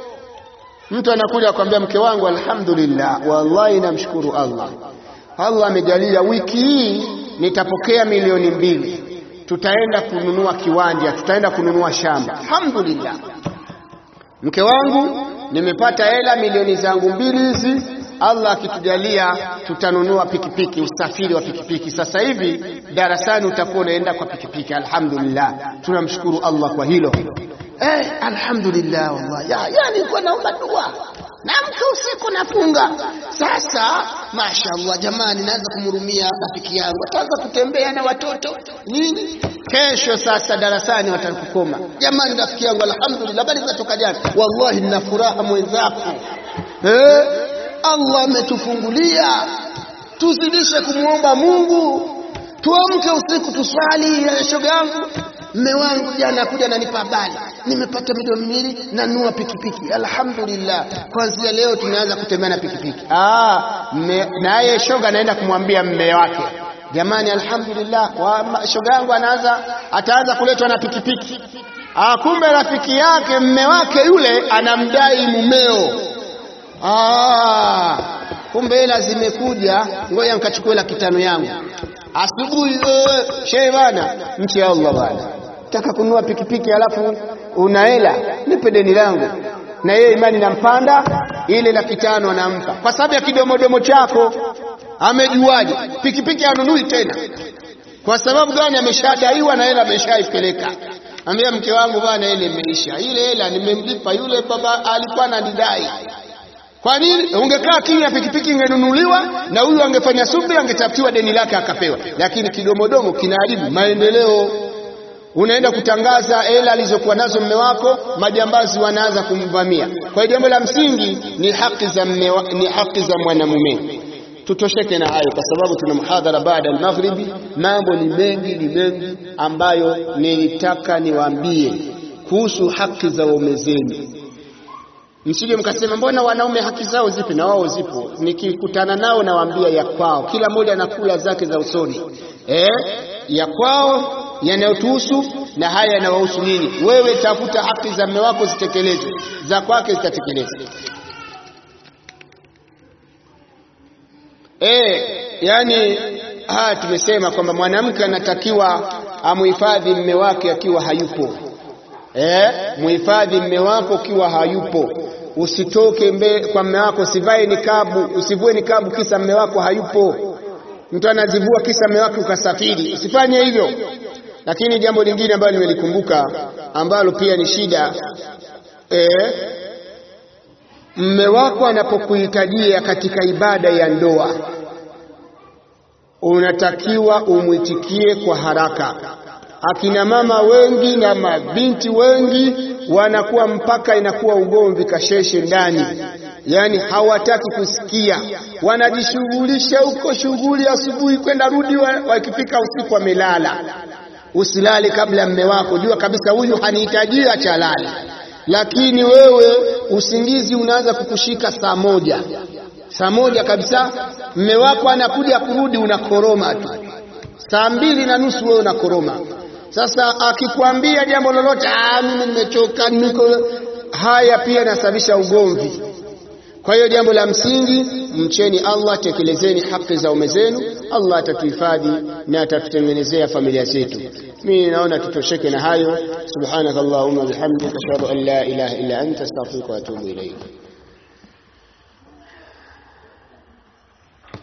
Mtu anakuja akwambia mke wangu, alhamdulillah, wallahi namshukuru Allah. Allah amejalia wiki hii nitapokea milioni 2. Tutaenda kununua kiwanja, tutaenda kununua shamba. Alhamdulillah. Mke wangu, nimepata hela milioni zangu 2 hizi. Allah akitujalia tutanunua pikipiki, usafiri wa pikipiki. Sasa hivi darasani utakuwa unaenda kwa pikipiki. Alhamdulillah. Tunamshukuru Allah kwa hilo. Alhamdulillah wallahi. Yani nilikuwa naomba dua. Naamka usiku nafunga. Sasa mashaallah jamani, naanza kumhurumia rafiki yangu. Ataanza kutembea na watoto. Nini? Kesho sasa darasani watakukoma. Jamani rafiki yangu, alhamdulillah, bali zinatoka jana. Wallahi nina furaha mwenzako. Allah ametufungulia. Tuzidishe kumuomba Mungu. Tuamke usiku tuswali. Ya shoga yangu, mume wangu jana kuja ananipa habari, nimepata milioni 2 na nunua pikipiki. Alhamdulillah. Kuanzia leo tunaanza kutembea na pikipiki. Naye shoga anaenda kumwambia mume wake, jamani alhamdulillah, shoga yangu ataanza kuletwa na pikipiki. Kumbe rafiki yake mume wake yule anamdai mumeo. Kumbe hela zimekuja, ngoja nikachukue 500 yangu. Asubuhi shehe bana, mchi ya Allah bana, nataka kununua pikipiki alafu una hela, nipe deni langu. Na yeye imani nampanda, ile 500 anampa. Kwa sababu ya kidomodomo chako. Amejuaje? Pikipiki anunui tena. Kwa sababu gani? Ameshadaiwa na hela ameshaipeleka. Ambia mke wangu bana, ile imeisha. Ile hela nimemlipa yule baba alikuwa ananidai. Kwa nini? Ungekaa kimya, pikipiki ingenunuliwa na huyu angefanya subira, angetafutiwa deni lake akapewa. Lakini kidomodomo kinaharibu maendeleo. Unaenda kutangaza hela alizokuwa nazo mume wako, majambazi wanaanza kumvamia. Kwa hiyo jambo la msingi ni haki za mwanamume. Tutosheke na hayo kwa sababu tuna muhadhara baada ya maghribi. Mambo ni mengi ambayo nilitaka niwaambie kuhusu haki za waume zenu. Msije mkasema mbona wanaume haki zao zipi? Na wao zipo. Nikikutana nao nawaambia ya kwao. Kila mmoja anakula zake za usoni. Ya kwao yanayotuhusu na haya yanayohusu nini. Wewe tafuta haki za mume wako zitekelezwe, za kwake zitatekelezwa. Yani tumesema kwamba mwanamke anatakiwa amhifadhi mume wake akiwa hayupo. Muhifadhi mume wako ukiwa hayupo. Usitoke kwa mume wako, usivue nikabu kisa mume wako hayupo. Mtu anazivua kisa mume wake ukasafiri. Usifanye hivyo. Lakini jambo lingine ambalo nimelikumbuka ambalo pia ni shida, mume wako anapokuhitajia katika ibada ya ndoa, unatakiwa umwitikie kwa haraka. Akina mama wengi na mabinti wengi wanakuwa mpaka inakuwa ugomvi kasheshe ndani, yani hawataki kusikia, wanajishughulisha huko shughuli asubuhi kwenda rudi, wakifika usiku wamelala. Usilale kabla mme wako, jua kabisa huyu hanihitaji acha lale. Lakini wewe usingizi unaanza kukushika saa moja kabisa, mme wako anakuja kurudi unakoroma tu. 2:30 wewe unakoroma. Sasa akikwambia jambo lolote, mimi nimechoka niko, haya pia nasababisha ugomvi. Kwa hiyo jambo la msingi, mcheni Allah, tekelezeni haki za ume zenu, Allah atatuhifadhi na atatutengenezea familia zetu. Mimi naona tutosheke na hayo. Subhanakallahumma bihamdika ashhadu an la ilaha illa anta astaghfiruka wa atubu ilayk.